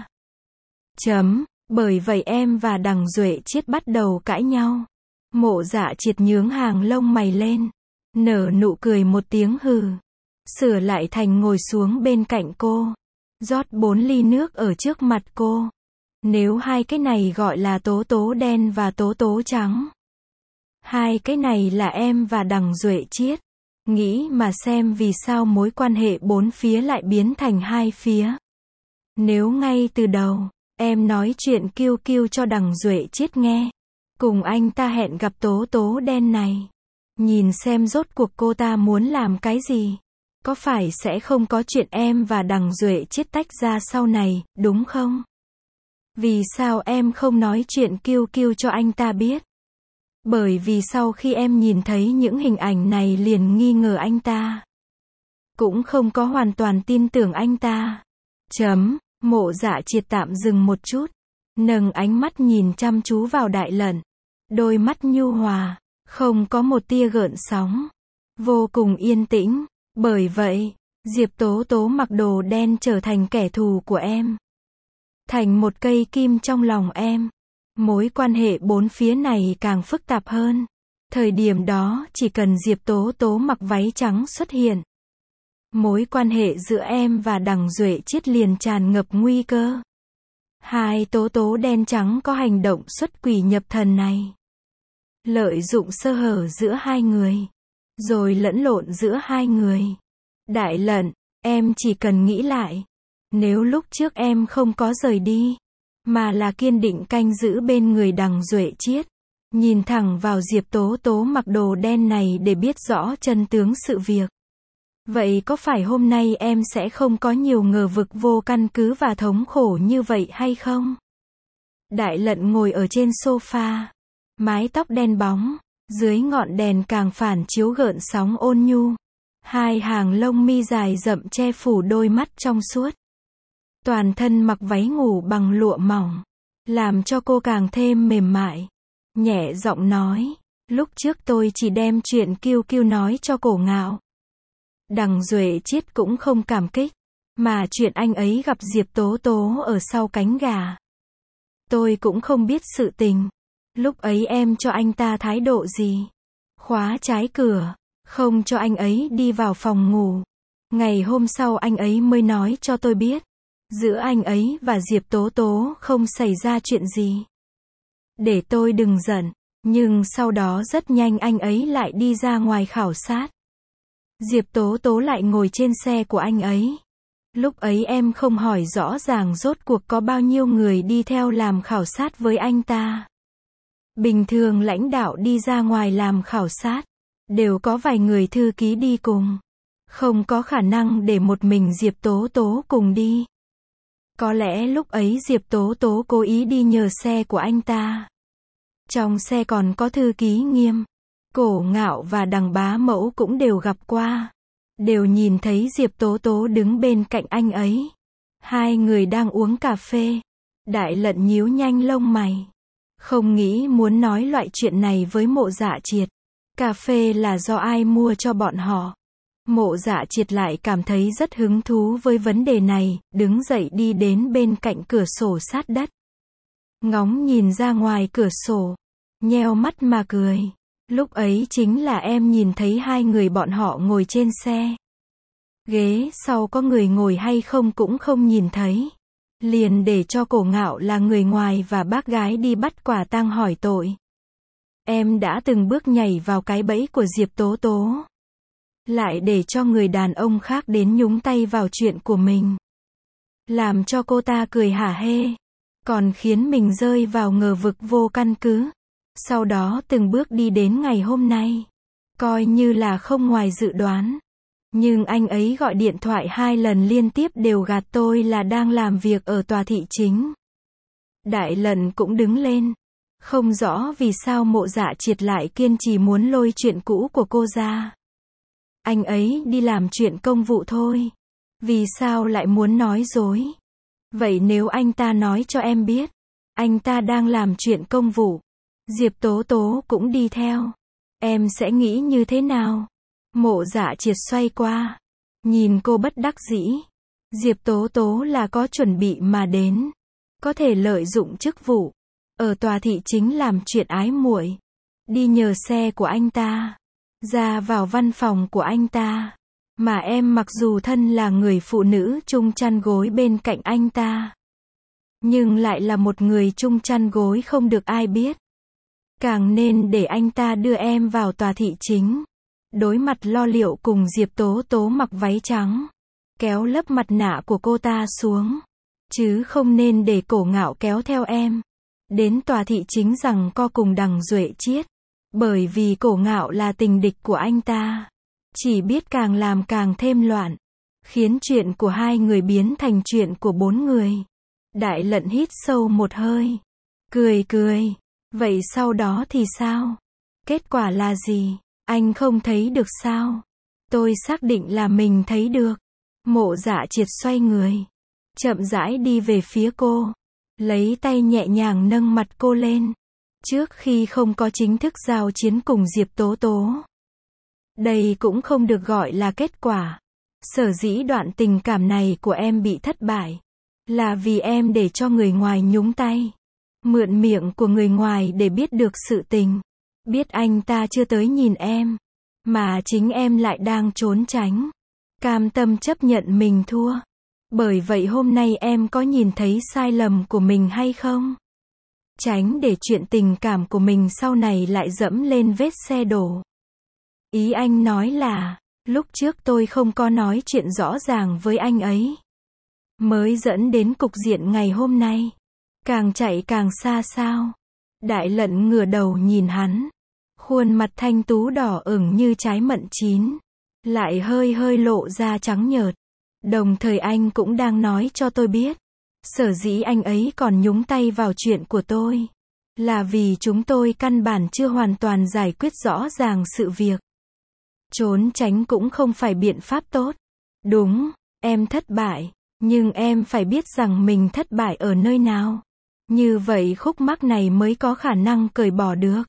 Bởi vậy em và Đằng Duệ Chiết bắt đầu cãi nhau. Mộ Dạ Triệt nhướng hàng lông mày lên. Nở nụ cười một tiếng hừ. Sửa lại thành ngồi xuống bên cạnh cô. Rót 4 ly nước ở trước mặt cô. Nếu hai cái này gọi là Tố Tố đen và Tố Tố trắng. Hai cái này là em và Đằng Duệ Chiết. Nghĩ mà xem vì sao mối quan hệ 4 phía lại biến thành 2 phía. Nếu ngay từ đầu, em nói chuyện kiêu kiêu cho Đằng Duệ Chiết nghe. Cùng anh ta hẹn gặp Tố Tố đen này. Nhìn xem rốt cuộc cô ta muốn làm cái gì. Có phải sẽ không có chuyện em và Đằng Duệ Chiết tách ra sau này, đúng không? Vì sao em không nói chuyện kiêu kiêu cho anh ta biết? Bởi vì sau khi em nhìn thấy những hình ảnh này liền nghi ngờ anh ta. Cũng không có hoàn toàn tin tưởng anh ta. Mộ Dạ Triệt tạm dừng một chút. Nâng ánh mắt nhìn chăm chú vào Đại Lận. Đôi mắt nhu hòa. Không có một tia gợn sóng. Vô cùng yên tĩnh. Bởi vậy, Diệp Tố Tố mặc đồ đen trở thành kẻ thù của em. Thành một cây kim trong lòng em. Mối quan hệ 4 phía này càng phức tạp hơn. Thời điểm đó chỉ cần Diệp Tố Tố mặc váy trắng xuất hiện. Mối quan hệ giữa em và Đằng Duệ Chiết liền tràn ngập nguy cơ. Hai Tố Tố đen trắng có hành động xuất quỷ nhập thần này. Lợi dụng sơ hở giữa hai người. Rồi lẫn lộn giữa hai người. Đại Lận, em chỉ cần nghĩ lại. Nếu lúc trước em không có rời đi. Mà là kiên định canh giữ bên người Đằng Duệ Chiết. Nhìn thẳng vào Diệp Tố Tố mặc đồ đen này để biết rõ chân tướng sự việc. Vậy có phải hôm nay em sẽ không có nhiều ngờ vực vô căn cứ và thống khổ như vậy hay không? Đại Lận ngồi ở trên sofa. Mái tóc đen bóng, dưới ngọn đèn càng phản chiếu gợn sóng ôn nhu. Hai hàng lông mi dài rậm che phủ đôi mắt trong suốt. Toàn thân mặc váy ngủ bằng lụa mỏng, làm cho cô càng thêm mềm mại. Nhẹ giọng nói, lúc trước tôi chỉ đem chuyện Kiêu Kiêu nói cho Cổ Ngạo. Đằng Duệ Chiết cũng không cảm kích, mà chuyện anh ấy gặp Diệp Tố Tố ở sau cánh gà. Tôi cũng không biết sự tình. Lúc ấy em cho anh ta thái độ gì? Khóa trái cửa, không cho anh ấy đi vào phòng ngủ. Ngày hôm sau anh ấy mới nói cho tôi biết, giữa anh ấy và Diệp Tố Tố không xảy ra chuyện gì. Để tôi đừng giận, nhưng sau đó rất nhanh anh ấy lại đi ra ngoài khảo sát. Diệp Tố Tố lại ngồi trên xe của anh ấy. Lúc ấy em không hỏi rõ ràng rốt cuộc có bao nhiêu người đi theo làm khảo sát với anh ta. Bình thường lãnh đạo đi ra ngoài làm khảo sát, đều có vài người thư ký đi cùng. Không có khả năng để một mình Diệp Tố Tố cùng đi. Có lẽ lúc ấy Diệp Tố Tố cố ý đi nhờ xe của anh ta. Trong xe còn có thư ký Nghiêm, Cổ Ngạo và Đằng Bá Mẫu cũng đều gặp qua. Đều nhìn thấy Diệp Tố Tố đứng bên cạnh anh ấy. Hai người đang uống cà phê. Đại Lận nhíu nhanh lông mày. Không nghĩ muốn nói loại chuyện này với Mộ Dạ Triệt. Cà phê là do ai mua cho bọn họ? Mộ Dạ Triệt lại cảm thấy rất hứng thú với vấn đề này, đứng dậy đi đến bên cạnh cửa sổ sát đất. Ngóng nhìn ra ngoài cửa sổ, nheo mắt mà cười. Lúc ấy chính là em nhìn thấy hai người bọn họ ngồi trên xe. Ghế sau có người ngồi hay không cũng không nhìn thấy. Liền để cho Cổ Ngạo là người ngoài và bác gái đi bắt quả tang hỏi tội. Em đã từng bước nhảy vào cái bẫy của Diệp Tố Tố. Lại để cho người đàn ông khác đến nhúng tay vào chuyện của mình. Làm cho cô ta cười hả hê. Còn khiến mình rơi vào ngờ vực vô căn cứ. Sau đó từng bước đi đến ngày hôm nay. Coi như là không ngoài dự đoán. Nhưng anh ấy gọi điện thoại 2 lần liên tiếp đều gạt tôi là đang làm việc ở tòa thị chính. Đại Lận cũng đứng lên. Không rõ vì sao Mộ Dạ Triệt lại kiên trì muốn lôi chuyện cũ của cô ra. Anh ấy đi làm chuyện công vụ thôi. Vì sao lại muốn nói dối? Vậy nếu anh ta nói cho em biết, anh ta đang làm chuyện công vụ, Diệp Tố Tố cũng đi theo, em sẽ nghĩ như thế nào? Mộ Dạ Triệt xoay qua, nhìn cô bất đắc dĩ. Diệp Tố Tố là có chuẩn bị mà đến, có thể lợi dụng chức vụ, ở tòa thị chính làm chuyện ái muội, đi nhờ xe của anh ta, ra vào văn phòng của anh ta. Mà em mặc dù thân là người phụ nữ chung chăn gối bên cạnh anh ta, nhưng lại là một người chung chăn gối không được ai biết. Càng nên để anh ta đưa em vào tòa thị chính. Đối mặt lo liệu cùng Diệp Tố Tố mặc váy trắng, kéo lớp mặt nạ của cô ta xuống. Chứ không nên để Cổ Ngạo kéo theo em đến tòa thị chính rằng co cùng Đằng Duệ Chiết. Bởi vì Cổ Ngạo là tình địch của anh ta. Chỉ biết càng làm càng thêm loạn, khiến chuyện của hai người biến thành chuyện của 4 người. Đại Lận hít sâu một hơi, cười cười. Vậy sau đó thì sao? Kết quả là gì? Anh không thấy được sao? Tôi xác định là mình thấy được. Mộ Dạ Triệt xoay người, chậm rãi đi về phía cô, lấy tay nhẹ nhàng nâng mặt cô lên. Trước khi không có chính thức giao chiến cùng Diệp Tố Tố. Đây cũng không được gọi là kết quả. Sở dĩ đoạn tình cảm này của em bị thất bại, là vì em để cho người ngoài nhúng tay. Mượn miệng của người ngoài để biết được sự tình. Biết anh ta chưa tới nhìn em, mà chính em lại đang trốn tránh. Cam tâm chấp nhận mình thua. Bởi vậy hôm nay em có nhìn thấy sai lầm của mình hay không? Tránh để chuyện tình cảm của mình sau này lại dẫm lên vết xe đổ. Ý anh nói là, lúc trước tôi không có nói chuyện rõ ràng với anh ấy, mới dẫn đến cục diện ngày hôm nay. Càng chạy càng xa sao? Đại Lận ngửa đầu nhìn hắn. Khuôn mặt thanh tú đỏ ửng như trái mận chín, lại hơi hơi lộ ra trắng nhợt. Đồng thời anh cũng đang nói cho tôi biết, sở dĩ anh ấy còn nhúng tay vào chuyện của tôi, Là vì chúng tôi căn bản chưa hoàn toàn giải quyết rõ ràng sự việc. Trốn tránh cũng không phải biện pháp tốt. Đúng, em thất bại, nhưng em phải biết rằng mình thất bại ở nơi nào. Như vậy khúc mắc này mới có khả năng cởi bỏ được.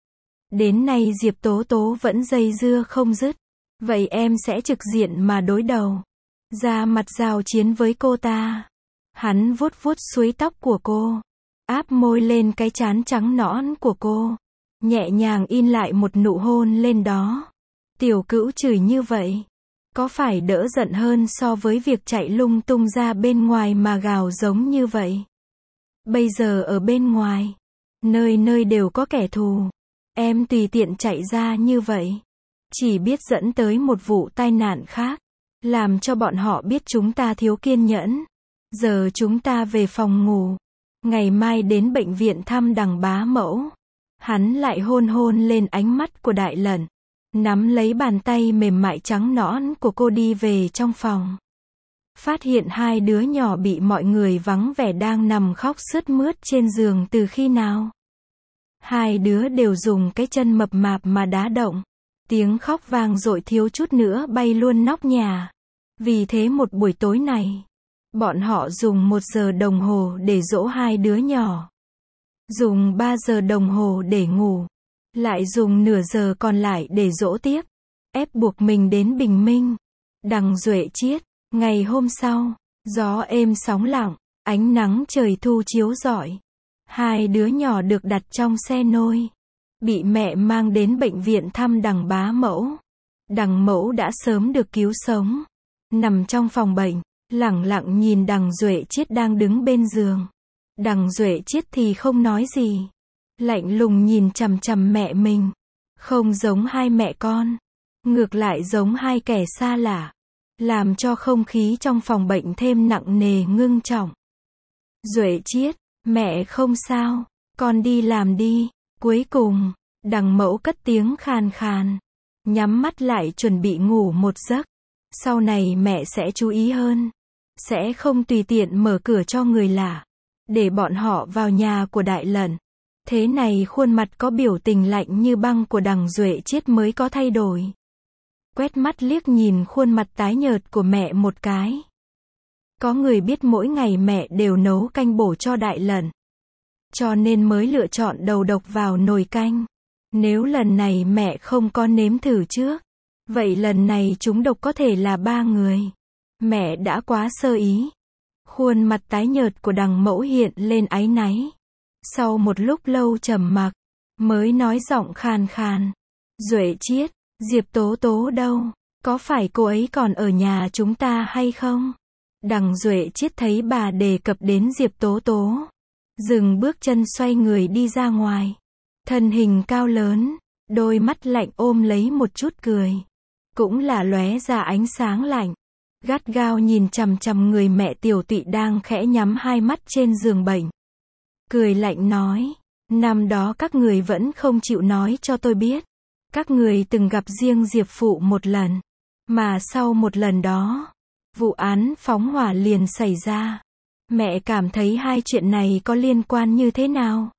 Đến nay Diệp Tố Tố vẫn dây dưa không dứt. Vậy em sẽ trực diện mà đối đầu. Ra mặt giao chiến với cô ta. Hắn vuốt vuốt suối tóc của cô. Áp môi lên cái trán trắng nõn của cô. Nhẹ nhàng in lại một nụ hôn lên đó. Tiểu Cữu chửi như vậy. Có phải đỡ giận hơn so với việc chạy lung tung ra bên ngoài mà gào giống như vậy? Bây giờ ở bên ngoài, nơi nơi đều có kẻ thù. Em tùy tiện chạy ra như vậy, chỉ biết dẫn tới một vụ tai nạn khác. Làm cho bọn họ biết chúng ta thiếu kiên nhẫn. Giờ chúng ta về phòng ngủ. Ngày mai đến bệnh viện thăm Đằng bá mẫu. Hắn lại hôn hôn lên ánh mắt của Đại Lẩn. Nắm lấy bàn tay mềm mại trắng nõn của cô đi về trong phòng. Phát hiện hai đứa nhỏ bị mọi người vắng vẻ đang nằm khóc sướt mướt trên giường từ khi nào. Hai đứa đều dùng cái chân mập mạp mà đá động. Tiếng khóc vang dội thiếu chút nữa bay luôn nóc nhà. Vì thế một buổi tối này, bọn họ dùng 1 giờ đồng hồ để dỗ hai đứa nhỏ. Dùng 3 giờ đồng hồ để ngủ. Lại dùng nửa giờ còn lại để dỗ tiếp. Ép buộc mình đến bình minh. Đằng Duệ Chiết. Ngày hôm sau, gió êm sóng lặng, ánh nắng trời thu chiếu rọi. Hai đứa nhỏ được đặt trong xe nôi. Bị mẹ mang đến bệnh viện thăm Đằng bá mẫu. Đằng mẫu đã sớm được cứu sống. Nằm trong phòng bệnh, lẳng lặng nhìn Đằng Duệ Chiết đang đứng bên giường. Đằng Duệ Chiết thì không nói gì. Lạnh lùng nhìn chằm chằm mẹ mình. Không giống hai mẹ con. Ngược lại giống hai kẻ xa lạ. Làm cho không khí trong phòng bệnh thêm nặng nề ngưng trọng. Duệ Chiết, mẹ không sao, con đi làm đi. Cuối cùng, Đằng mẫu cất tiếng khàn khàn. Nhắm mắt lại chuẩn bị ngủ một giấc. Sau này mẹ sẽ chú ý hơn. Sẽ không tùy tiện mở cửa cho người lạ. Để bọn họ vào nhà của Đại Lẩn. Thế này khuôn mặt có biểu tình lạnh như băng của Đằng Duệ Chiết mới có thay đổi. Quét mắt liếc nhìn khuôn mặt tái nhợt của mẹ một cái. Có người biết mỗi ngày mẹ đều nấu canh bổ cho Đại Lẩn. Cho nên mới lựa chọn đầu độc vào nồi canh. Nếu lần này mẹ không có nếm thử trước, vậy lần này chúng độc có thể là 3 người. Mẹ đã quá sơ ý. Khuôn mặt tái nhợt của Đằng mẫu hiện lên áy náy. Sau một lúc lâu trầm mặc, mới nói giọng khàn khàn. Duệ Chiết, Diệp Tố Tố đâu? Có phải cô ấy còn ở nhà chúng ta hay không? Đằng Duệ Chiết thấy bà đề cập đến Diệp Tố Tố. Dừng bước chân xoay người đi ra ngoài. Thân hình cao lớn, đôi mắt lạnh ôm lấy một chút cười. Cũng là lóe ra ánh sáng lạnh. Gắt gao nhìn chằm chằm người mẹ tiểu tụy đang khẽ nhắm hai mắt trên giường bệnh. Cười lạnh nói, năm đó các người vẫn không chịu nói cho tôi biết. Các người từng gặp riêng Diệp Phụ một lần. Mà sau một lần đó, vụ án phóng hỏa liền xảy ra. Mẹ cảm thấy hai chuyện này có liên quan như thế nào?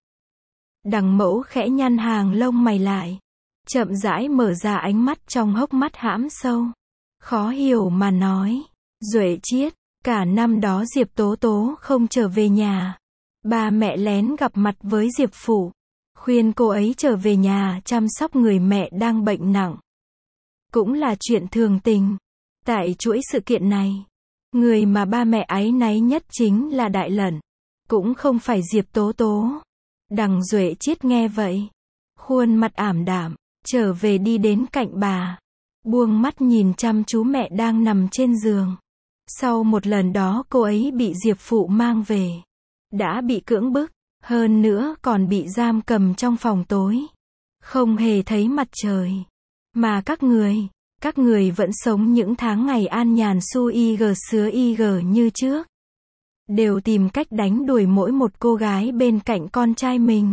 Đằng mẫu khẽ nhăn hàng lông mày lại. Chậm rãi mở ra ánh mắt trong hốc mắt hãm sâu. Khó hiểu mà nói. Duệ Chiết, cả năm đó Diệp Tố Tố không trở về nhà. Ba mẹ lén gặp mặt với Diệp Phụ. Khuyên cô ấy trở về nhà chăm sóc người mẹ đang bệnh nặng. Cũng là chuyện thường tình. Tại chuỗi sự kiện này, người mà ba mẹ áy náy nhất chính là Đại Lẩn. Cũng không phải Diệp Tố Tố. Đằng Duệ Chiết nghe vậy. Khuôn mặt ảm đạm, trở về đi đến cạnh bà. Buông mắt nhìn chăm chú mẹ đang nằm trên giường. Sau một lần đó cô ấy bị Diệp Phụ mang về. Đã bị cưỡng bức. Hơn nữa còn bị giam cầm trong phòng tối. Không hề thấy mặt trời. Mà các người vẫn sống những tháng ngày an nhàn su ig sứa ig như trước. Đều tìm cách đánh đuổi mỗi một cô gái bên cạnh con trai mình.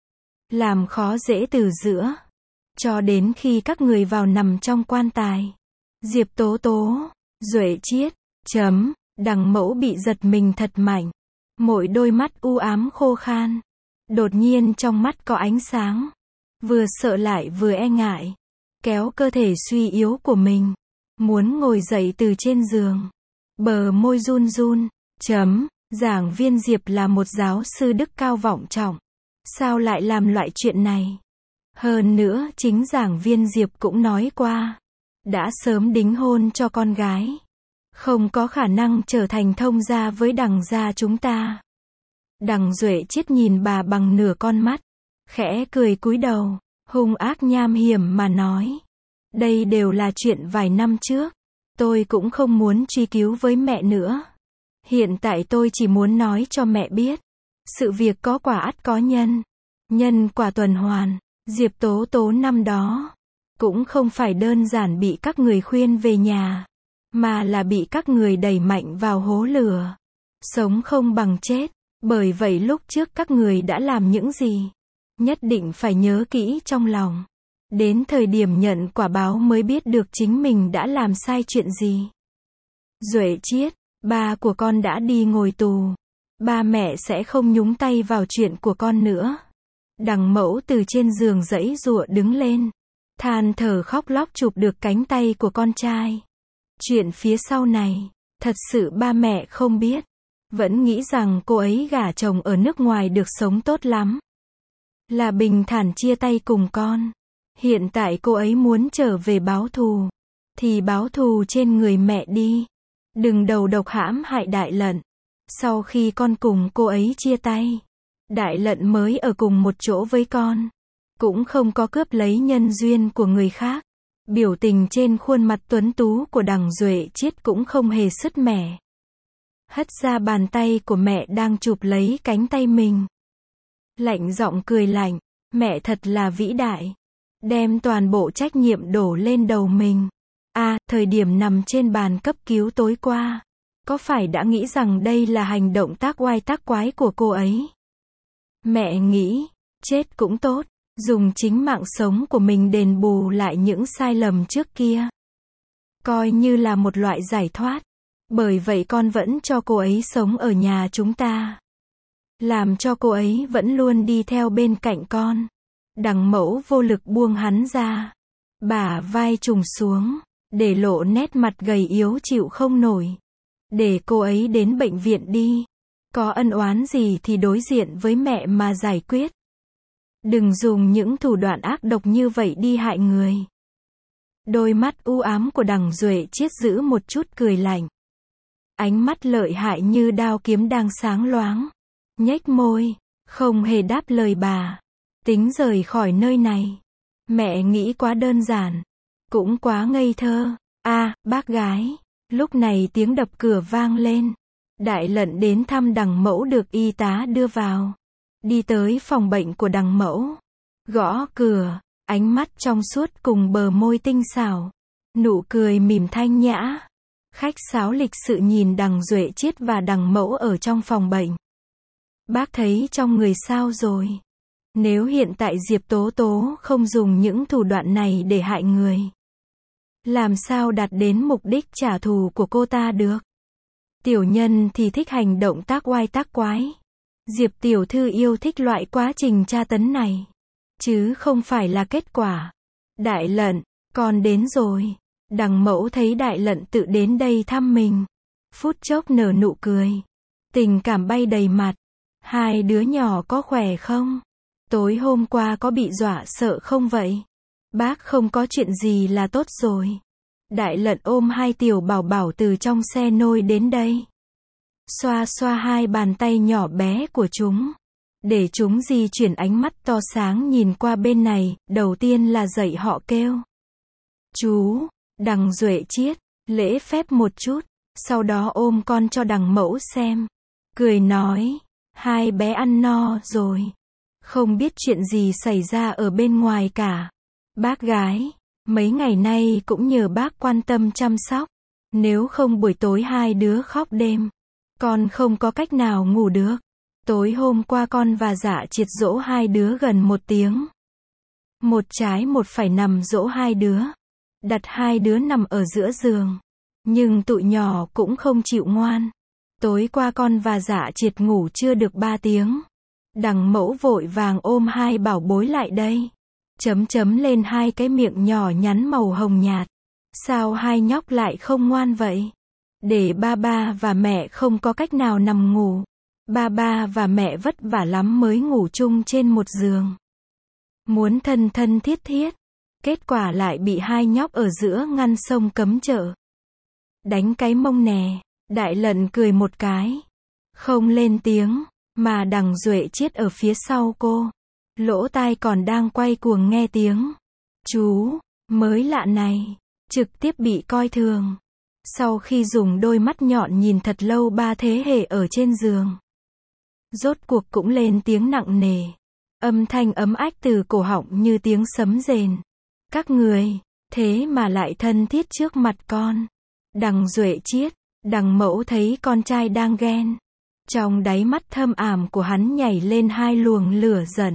Làm khó dễ từ giữa. Cho đến khi các người vào nằm trong quan tài. Diệp Tố Tố, Duệ Chiết, Đằng mẫu bị giật mình thật mạnh. Mỗi đôi mắt u ám khô khan. Đột nhiên trong mắt có ánh sáng. Vừa sợ lại vừa e ngại. Kéo cơ thể suy yếu của mình. Muốn ngồi dậy từ trên giường. Bờ môi run run. Giảng viên Diệp là một giáo sư đức cao vọng trọng. Sao lại làm loại chuyện này? Hơn nữa, chính giảng viên Diệp cũng nói qua. Đã sớm đính hôn cho con gái. Không có khả năng trở thành thông gia với Đằng gia chúng ta. Đằng Duệ Chiết nhìn bà bằng nửa con mắt. Khẽ cười cúi đầu. Hung ác nham hiểm mà nói. Đây đều là chuyện vài năm trước. Tôi cũng không muốn truy cứu với mẹ nữa. Hiện tại tôi chỉ muốn nói cho mẹ biết. Sự việc có quả ắt có nhân. Nhân quả tuần hoàn. Diệp Tố Tố năm đó. Cũng không phải đơn giản bị các người khuyên về nhà. Mà là bị các người đẩy mạnh vào hố lửa. Sống không bằng chết. Bởi vậy lúc trước các người đã làm những gì? Nhất định phải nhớ kỹ trong lòng. Đến thời điểm nhận quả báo mới biết được chính mình đã làm sai chuyện gì. Duệ Chiết, ba của con đã đi ngồi tù. Ba mẹ sẽ không nhúng tay vào chuyện của con nữa. Đằng Mẫu từ trên giường giãy giụa đứng lên. Than thở khóc lóc chụp được cánh tay của con trai. Chuyện phía sau này, thật sự ba mẹ không biết. Vẫn nghĩ rằng cô ấy gả chồng ở nước ngoài được sống tốt lắm. Là bình thản chia tay cùng con. Hiện tại cô ấy muốn trở về báo thù. Thì báo thù trên người mẹ đi. Đừng đầu độc hãm hại Đại Lận. Sau khi con cùng cô ấy chia tay, Đại Lận mới ở cùng một chỗ với con. Cũng không có cướp lấy nhân duyên của người khác. Biểu tình trên khuôn mặt tuấn tú của Đằng Duệ Chiết cũng không hề sứt mẻ. Hất ra bàn tay của mẹ đang chụp lấy cánh tay mình. Lạnh giọng cười lạnh. Mẹ thật là vĩ đại. Đem toàn bộ trách nhiệm đổ lên đầu mình. Thời điểm nằm trên bàn cấp cứu tối qua. Có phải đã nghĩ rằng đây là hành động tác oai tác quái của cô ấy? Mẹ nghĩ, chết cũng tốt. Dùng chính mạng sống của mình đền bù lại những sai lầm trước kia. Coi như là một loại giải thoát. Bởi vậy con vẫn cho cô ấy sống ở nhà chúng ta. Làm cho cô ấy vẫn luôn đi theo bên cạnh con. Đằng Mẫu vô lực buông hắn ra. Bả vai trùng xuống. Để lộ nét mặt gầy yếu chịu không nổi. Để cô ấy đến bệnh viện đi. Có ân oán gì thì đối diện với mẹ mà giải quyết. Đừng dùng những thủ đoạn ác độc như vậy đi hại người. Đôi mắt u ám của Đằng Duệ Chiết giữ một chút cười lạnh. Ánh mắt lợi hại như đao kiếm đang sáng loáng. Nhếch môi, không hề đáp lời bà. Tính rời khỏi nơi này. Mẹ nghĩ quá đơn giản. Cũng quá ngây thơ. Bác gái. Lúc này tiếng đập cửa vang lên. Đại Lận đến thăm Đằng Mẫu được y tá đưa vào. Đi tới phòng bệnh của Đằng Mẫu. Gõ cửa. Ánh mắt trong suốt cùng bờ môi tinh xảo. Nụ cười mỉm thanh nhã. Khách sáo lịch sự nhìn Đằng Duệ Chiết và Đằng Mẫu ở trong phòng bệnh. Bác thấy trong người sao rồi? Nếu hiện tại Diệp Tố Tố không dùng những thủ đoạn này để hại người, làm sao đạt đến mục đích trả thù của cô ta được? Tiểu nhân thì thích hành động tác oai tác quái. Diệp tiểu thư yêu thích loại quá trình tra tấn này. Chứ không phải là kết quả. Đại Lận, con đến rồi. Đằng Mẫu thấy Đại Lận tự đến đây thăm mình. Phút chốc nở nụ cười. Tình cảm bay đầy mặt. Hai đứa nhỏ có khỏe không? Tối hôm qua có bị dọa sợ không vậy? Bác không có chuyện gì là tốt rồi. Đại Lận ôm hai tiểu bảo bảo từ trong xe nôi đến đây. Xoa xoa hai bàn tay nhỏ bé của chúng. Để chúng di chuyển ánh mắt to sáng nhìn qua bên này, đầu tiên là dạy họ kêu. Chú, Đằng Duệ Chiết, lễ phép một chút, sau đó ôm con cho Đằng Mẫu xem. Cười nói, hai bé ăn no rồi. Không biết chuyện gì xảy ra ở bên ngoài cả. Bác gái, mấy ngày nay cũng nhờ bác quan tâm chăm sóc. Nếu không buổi tối hai đứa khóc đêm. Con không có cách nào ngủ được. Tối hôm qua con và Dạ Triệt dỗ hai đứa gần 1 tiếng. Một trái một phải nằm dỗ hai đứa. Đặt hai đứa nằm ở giữa giường. Nhưng tụi nhỏ cũng không chịu ngoan. Tối qua con và Dạ Triệt ngủ chưa được 3 tiếng. Đằng Mẫu vội vàng ôm hai bảo bối lại đây. Chấm chấm lên hai cái miệng nhỏ nhắn màu hồng nhạt. Sao hai nhóc lại không ngoan vậy? Để ba ba và mẹ không có cách nào nằm ngủ. Ba ba và mẹ vất vả lắm mới ngủ chung trên một giường. Muốn thân thân thiết thiết. Kết quả lại bị hai nhóc ở giữa ngăn sông cấm chợ. Đánh cái mông nè. Đại Lận cười một cái. Không lên tiếng. Mà đằng Duệ Chiết ở phía sau cô. Lỗ tai còn đang quay cuồng nghe tiếng. Chú, mới lạ này. Trực tiếp bị coi thường. Sau khi dùng đôi mắt nhọn nhìn thật lâu ba thế hệ ở trên giường. Rốt cuộc cũng lên tiếng nặng nề. Âm thanh ấm ách từ cổ họng như tiếng sấm rền. Các người, thế mà lại thân thiết trước mặt con. Đằng Duệ Chiết, đằng Mẫu thấy con trai đang ghen. Trong đáy mắt thâm ảm của hắn nhảy lên hai luồng lửa giận.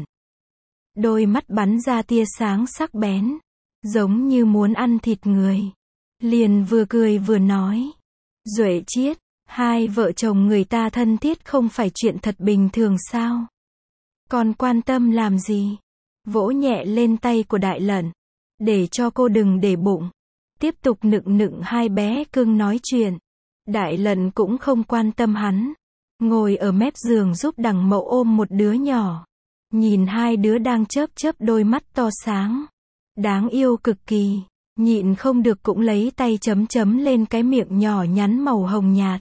Đôi mắt bắn ra tia sáng sắc bén. Giống như muốn ăn thịt người. Liền vừa cười vừa nói. Duệ Chiết, hai vợ chồng người ta thân thiết không phải chuyện thật bình thường sao? Còn quan tâm làm gì? Vỗ nhẹ lên tay của Đại Lận. Để cho cô đừng để bụng. Tiếp tục nựng nựng hai bé cưng nói chuyện. Đại Lận cũng không quan tâm hắn. Ngồi ở mép giường giúp đằng Mẫu ôm một đứa nhỏ. Nhìn hai đứa đang chớp chớp đôi mắt to sáng. Đáng yêu cực kỳ. Nhịn không được cũng lấy tay chấm chấm lên cái miệng nhỏ nhắn màu hồng nhạt.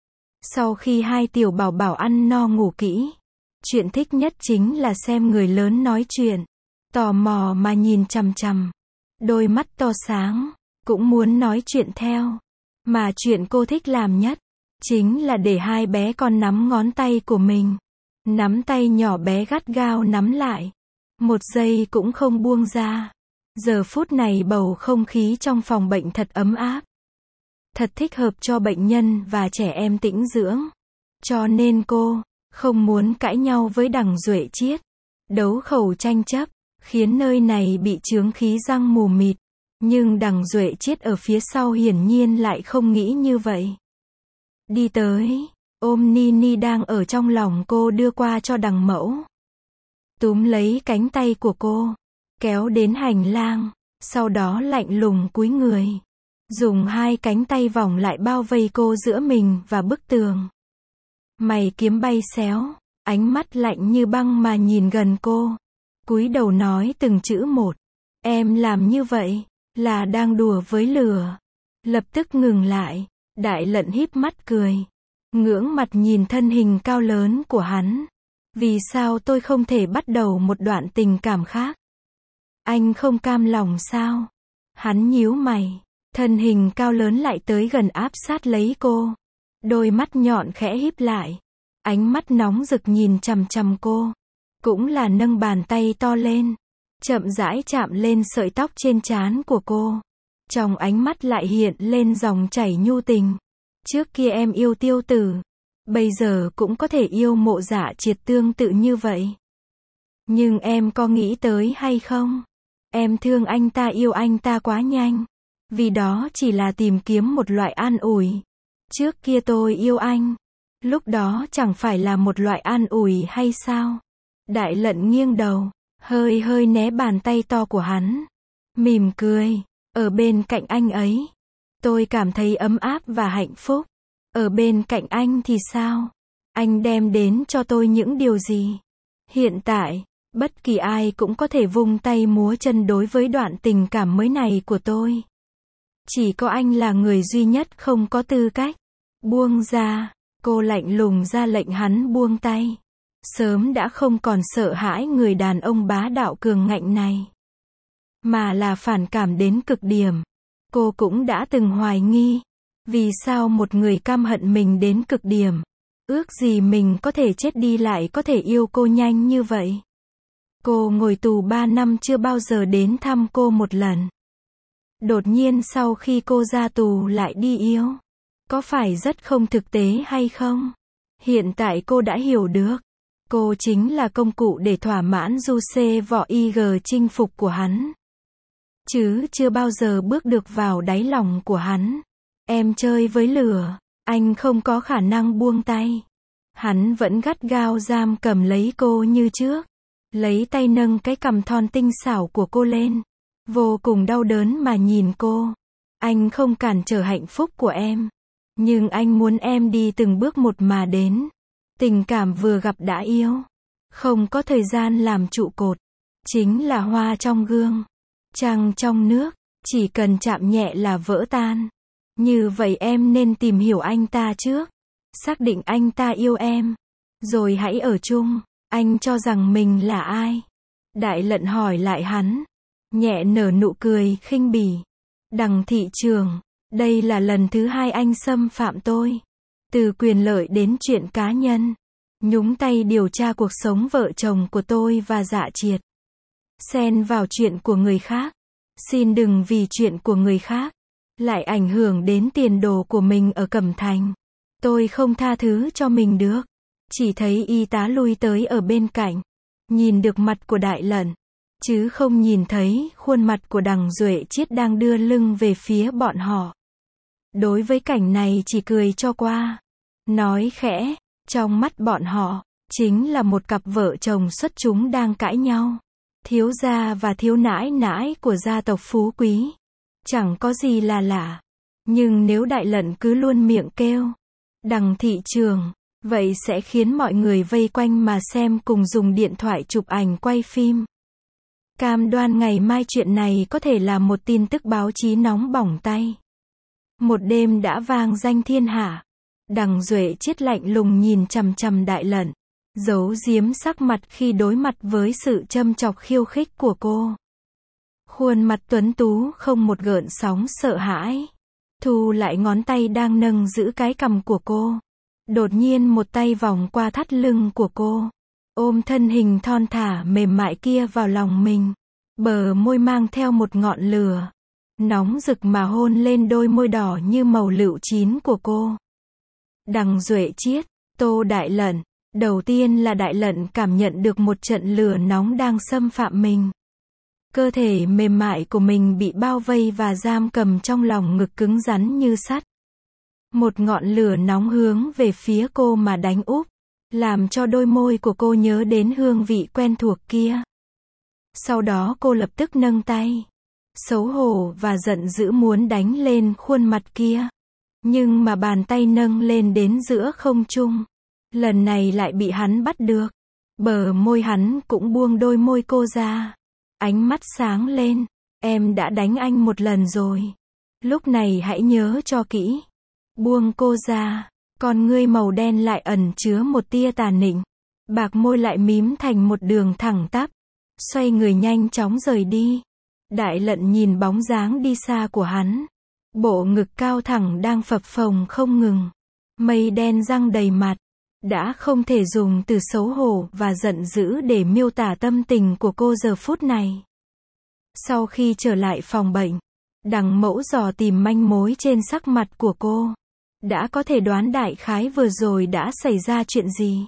Sau khi hai tiểu bảo bảo ăn no ngủ kỹ. Chuyện thích nhất chính là xem người lớn nói chuyện. Tò mò mà nhìn chằm chằm. Đôi mắt to sáng. Cũng muốn nói chuyện theo. Mà chuyện cô thích làm nhất. Chính là để hai bé con nắm ngón tay của mình. Nắm tay nhỏ bé gắt gao nắm lại. Một giây cũng không buông ra. Giờ phút này bầu không khí trong phòng bệnh thật ấm áp. Thật thích hợp cho bệnh nhân và trẻ em tĩnh dưỡng. Cho nên cô không muốn cãi nhau với đằng Duệ Chiết. Đấu khẩu tranh chấp, khiến nơi này bị chướng khí răng mù mịt. Nhưng đằng Duệ Chiết ở phía sau hiển nhiên lại không nghĩ như vậy. Đi tới, ôm Nini đang ở trong lòng cô đưa qua cho đằng Mẫu. Túm lấy cánh tay của cô, kéo đến hành lang, sau đó lạnh lùng cúi người. Dùng hai cánh tay vòng lại bao vây cô giữa mình và bức tường. Mày kiếm bay xéo, ánh mắt lạnh như băng mà nhìn gần cô. Cúi đầu nói từng chữ một. Em làm như vậy, là đang đùa với lửa. Lập tức ngừng lại, Đại Lận híp mắt cười. Ngưỡng mặt nhìn thân hình cao lớn của hắn. Vì sao tôi không thể bắt đầu một đoạn tình cảm khác? Anh không cam lòng sao? Hắn nhíu mày. Thân hình cao lớn lại tới gần áp sát lấy cô. Đôi mắt nhọn khẽ híp lại. Ánh mắt nóng rực nhìn chằm chằm cô. Cũng là nâng bàn tay to lên. Chậm rãi chạm lên sợi tóc trên trán của cô. Trong ánh mắt lại hiện lên dòng chảy nhu tình. Trước kia em yêu Tiêu Tử. Bây giờ cũng có thể yêu Mộ Dạ Triệt tương tự như vậy. Nhưng em có nghĩ tới hay không? Em thương anh ta yêu anh ta quá nhanh. Vì đó chỉ là tìm kiếm một loại an ủi. Trước kia tôi yêu anh. Lúc đó chẳng phải là một loại an ủi hay sao? Đại Lận nghiêng đầu. Hơi hơi né bàn tay to của hắn. Mỉm cười. Ở bên cạnh anh ấy. Tôi cảm thấy ấm áp và hạnh phúc. Ở bên cạnh anh thì sao? Anh đem đến cho tôi những điều gì? Hiện tại, bất kỳ ai cũng có thể vung tay múa chân đối với đoạn tình cảm mới này của tôi. Chỉ có anh là người duy nhất không có tư cách. Buông ra, cô lạnh lùng ra lệnh hắn buông tay. Sớm đã không còn sợ hãi người đàn ông bá đạo cường ngạnh này. Mà là phản cảm đến cực điểm. Cô cũng đã từng hoài nghi. Vì sao một người căm hận mình đến cực điểm? Ước gì mình có thể chết đi lại có thể yêu cô nhanh như vậy. Cô ngồi tù 3 năm chưa bao giờ đến thăm cô một lần. Đột nhiên sau khi cô ra tù lại đi yêu. Có phải rất không thực tế hay không? Hiện tại cô đã hiểu được. Cô chính là công cụ để thỏa mãn du xê võ IG chinh phục của hắn. Chứ chưa bao giờ bước được vào đáy lòng của hắn. Em chơi với lửa, anh không có khả năng buông tay. Hắn vẫn gắt gao giam cầm lấy cô như trước. Lấy tay nâng cái cằm thon tinh xảo của cô lên. Vô cùng đau đớn mà nhìn cô. Anh không cản trở hạnh phúc của em. Nhưng anh muốn em đi từng bước một mà đến. Tình cảm vừa gặp đã yêu. Không có thời gian làm trụ cột. Chính là hoa trong gương. Trăng trong nước. Chỉ cần chạm nhẹ là vỡ tan. Như vậy em nên tìm hiểu anh ta trước. Xác định anh ta yêu em. Rồi hãy ở chung. Anh cho rằng mình là ai? Đại Lận hỏi lại hắn. Nhẹ nở nụ cười khinh bỉ. Đằng thị trường. Đây là lần thứ hai anh xâm phạm tôi. Từ quyền lợi đến chuyện cá nhân. Nhúng tay điều tra cuộc sống vợ chồng của tôi và Dạ Triệt. Xen vào chuyện của người khác. Xin đừng vì chuyện của người khác. Lại ảnh hưởng đến tiền đồ của mình ở Cẩm Thành. Tôi không tha thứ cho mình được. Chỉ thấy y tá lui tới ở bên cạnh. Nhìn được mặt của Đại Lận. Chứ không nhìn thấy khuôn mặt của Đằng Duệ Chiết đang đưa lưng về phía bọn họ. Đối với cảnh này chỉ cười cho qua. Nói khẽ, trong mắt bọn họ, chính là một cặp vợ chồng xuất chúng đang cãi nhau. Thiếu gia và thiếu nãi nãi của gia tộc phú quý. Chẳng có gì là lạ. Nhưng nếu Đại Lận cứ luôn miệng kêu Đằng thị trường, vậy sẽ khiến mọi người vây quanh mà xem cùng dùng điện thoại chụp ảnh quay phim. Cam đoan ngày mai chuyện này có thể là một tin tức báo chí nóng bỏng tay. Một đêm đã vang danh thiên hạ. Đằng Duệ Chiết lạnh lùng nhìn chằm chằm Đại Lận. Giấu giếm sắc mặt khi đối mặt với sự châm chọc khiêu khích của cô. Khuôn mặt tuấn tú không một gợn sóng sợ hãi. Thu lại ngón tay đang nâng giữ cái cằm của cô. Đột nhiên một tay vòng qua thắt lưng của cô. Ôm thân hình thon thả mềm mại kia vào lòng mình. Bờ môi mang theo một ngọn lửa. Nóng rực mà hôn lên đôi môi đỏ như màu lựu chín của cô. Đằng Duệ Chiết, Tô Đại Lận. Đầu tiên là Đại Lận cảm nhận được một trận lửa nóng đang xâm phạm mình. Cơ thể mềm mại của mình bị bao vây và giam cầm trong lòng ngực cứng rắn như sắt. Một ngọn lửa nóng hướng về phía cô mà đánh úp, làm cho đôi môi của cô nhớ đến hương vị quen thuộc kia. Sau đó cô lập tức nâng tay, xấu hổ và giận dữ muốn đánh lên khuôn mặt kia. Nhưng mà bàn tay nâng lên đến giữa không trung. Lần này lại bị hắn bắt được. Bờ môi hắn cũng buông đôi môi cô ra. Ánh mắt sáng lên. Em đã đánh anh một lần rồi. Lúc này hãy nhớ cho kỹ. Buông cô ra. Con ngươi màu đen lại ẩn chứa một tia tà nịnh. Bạc môi lại mím thành một đường thẳng tắp. Xoay người nhanh chóng rời đi. Đại Lận nhìn bóng dáng đi xa của hắn. Bộ ngực cao thẳng đang phập phồng không ngừng. Mây đen răng đầy mặt. Đã không thể dùng từ xấu hổ và giận dữ để miêu tả tâm tình của cô giờ phút này. Sau khi trở lại phòng bệnh, Đằng Mẫu dò tìm manh mối trên sắc mặt của cô. Đã có thể đoán đại khái vừa rồi đã xảy ra chuyện gì.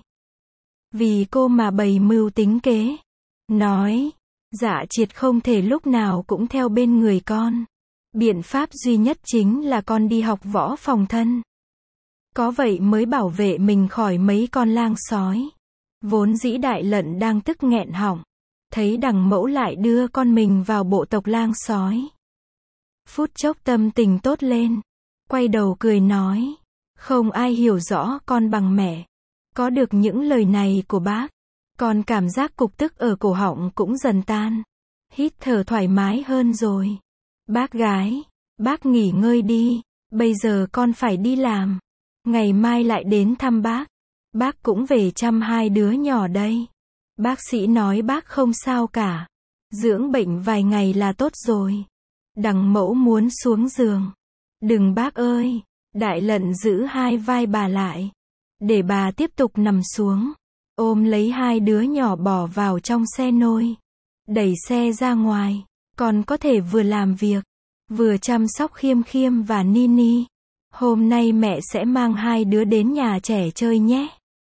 Vì cô mà bày mưu tính kế. Nói, Dạ Triệt không thể lúc nào cũng theo bên người con. Biện pháp duy nhất chính là con đi học võ phòng thân. Có vậy mới bảo vệ mình khỏi mấy con lang sói. Vốn dĩ Đại Lận đang tức nghẹn họng. Thấy Đằng Mẫu lại đưa con mình vào bộ tộc lang sói. Phút chốc tâm tình tốt lên. Quay đầu cười nói. Không ai hiểu rõ con bằng mẹ. Có được những lời này của bác. Con cảm giác cục tức ở cổ họng cũng dần tan. Hít thở thoải mái hơn rồi. Bác gái, bác nghỉ ngơi đi. Bây giờ con phải đi làm. Ngày mai lại đến thăm bác. Bác cũng về chăm hai đứa nhỏ đây. Bác sĩ nói bác không sao cả. Dưỡng bệnh vài ngày là tốt rồi. Đằng Mẫu muốn xuống giường. Đừng bác ơi. Đại Lận giữ hai vai bà lại. Để bà tiếp tục nằm xuống. Ôm lấy hai đứa nhỏ bỏ vào trong xe nôi. Đẩy xe ra ngoài. Còn có thể vừa làm việc. Vừa chăm sóc Khiêm Khiêm và Nini. Hôm nay mẹ sẽ mang hai đứa đến nhà trẻ chơi nhé.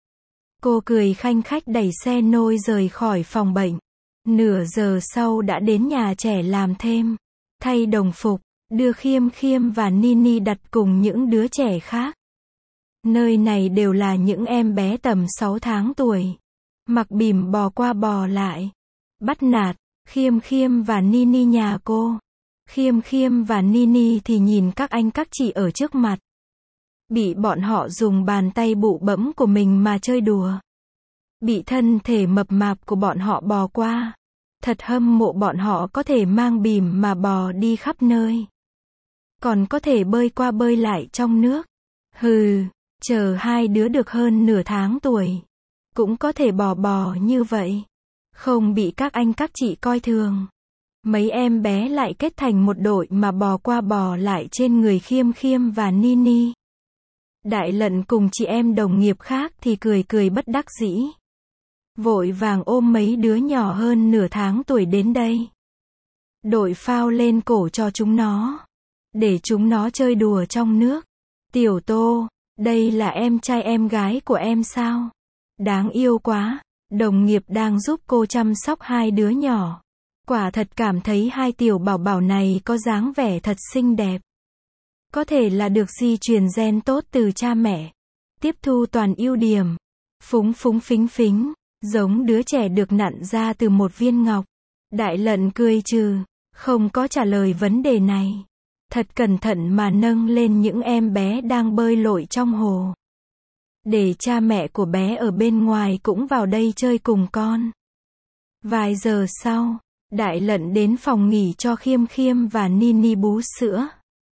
Cô cười khanh khách đẩy xe nôi rời khỏi phòng bệnh. Nửa giờ sau đã đến nhà trẻ làm thêm. Thay đồng phục, đưa Khiêm Khiêm và Nini đặt cùng những đứa trẻ khác. Nơi này đều là những em bé tầm 6 tháng tuổi. Mặc bỉm bò qua bò lại. Bắt nạt, Khiêm Khiêm và Nini nhà cô. Khiêm Khiêm và Nini thì nhìn các anh các chị ở trước mặt. Bị bọn họ dùng bàn tay bụ bẫm của mình mà chơi đùa. Bị thân thể mập mạp của bọn họ bò qua. Thật hâm mộ bọn họ có thể mang bỉm mà bò đi khắp nơi. Còn có thể bơi qua bơi lại trong nước. Hừ, chờ hai đứa được hơn nửa tháng tuổi. Cũng có thể bò như vậy. Không bị các anh các chị coi thường. Mấy em bé lại kết thành một đội mà bò qua bò lại trên người Khiêm Khiêm và Nini. Đại Lận cùng chị em đồng nghiệp khác thì cười cười bất đắc dĩ. Vội vàng ôm mấy đứa nhỏ hơn nửa tháng tuổi đến đây. Đội phao lên cổ cho chúng nó. Để chúng nó chơi đùa trong nước. Tiểu Tô, đây là em trai em gái của em sao? Đáng yêu quá. Đồng nghiệp đang giúp cô chăm sóc hai đứa nhỏ. Quả thật cảm thấy hai tiểu bảo bảo này có dáng vẻ thật xinh đẹp. Có thể là được di truyền gen tốt từ cha mẹ. Tiếp thu toàn ưu điểm. Phúng phúng phính phính. Giống đứa trẻ được nặn ra từ một viên ngọc. Đại Lận cười trừ. Không có trả lời vấn đề này. Thật cẩn thận mà nâng lên những em bé đang bơi lội trong hồ. Để cha mẹ của bé ở bên ngoài cũng vào đây chơi cùng con. Vài giờ sau, Đại Lận đến phòng nghỉ cho Khiêm Khiêm và Nini bú sữa.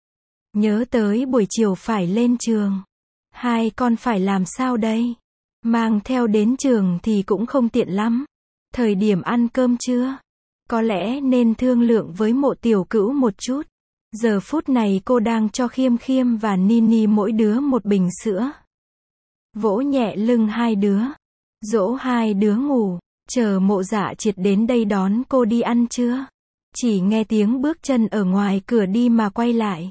Nhớ tới buổi chiều phải lên trường. Hai con phải làm sao đây? Mang theo đến trường thì cũng không tiện lắm. Thời điểm ăn cơm trưa, có lẽ nên thương lượng với Mộ Tiểu Cữu một chút. Giờ phút này cô đang cho Khiêm Khiêm và Nini mỗi đứa một bình sữa. Vỗ nhẹ lưng hai đứa. Dỗ hai đứa ngủ. Chờ Mộ Dạ Triệt đến đây đón cô đi ăn trưa. Chỉ nghe tiếng bước chân ở ngoài cửa đi mà quay lại.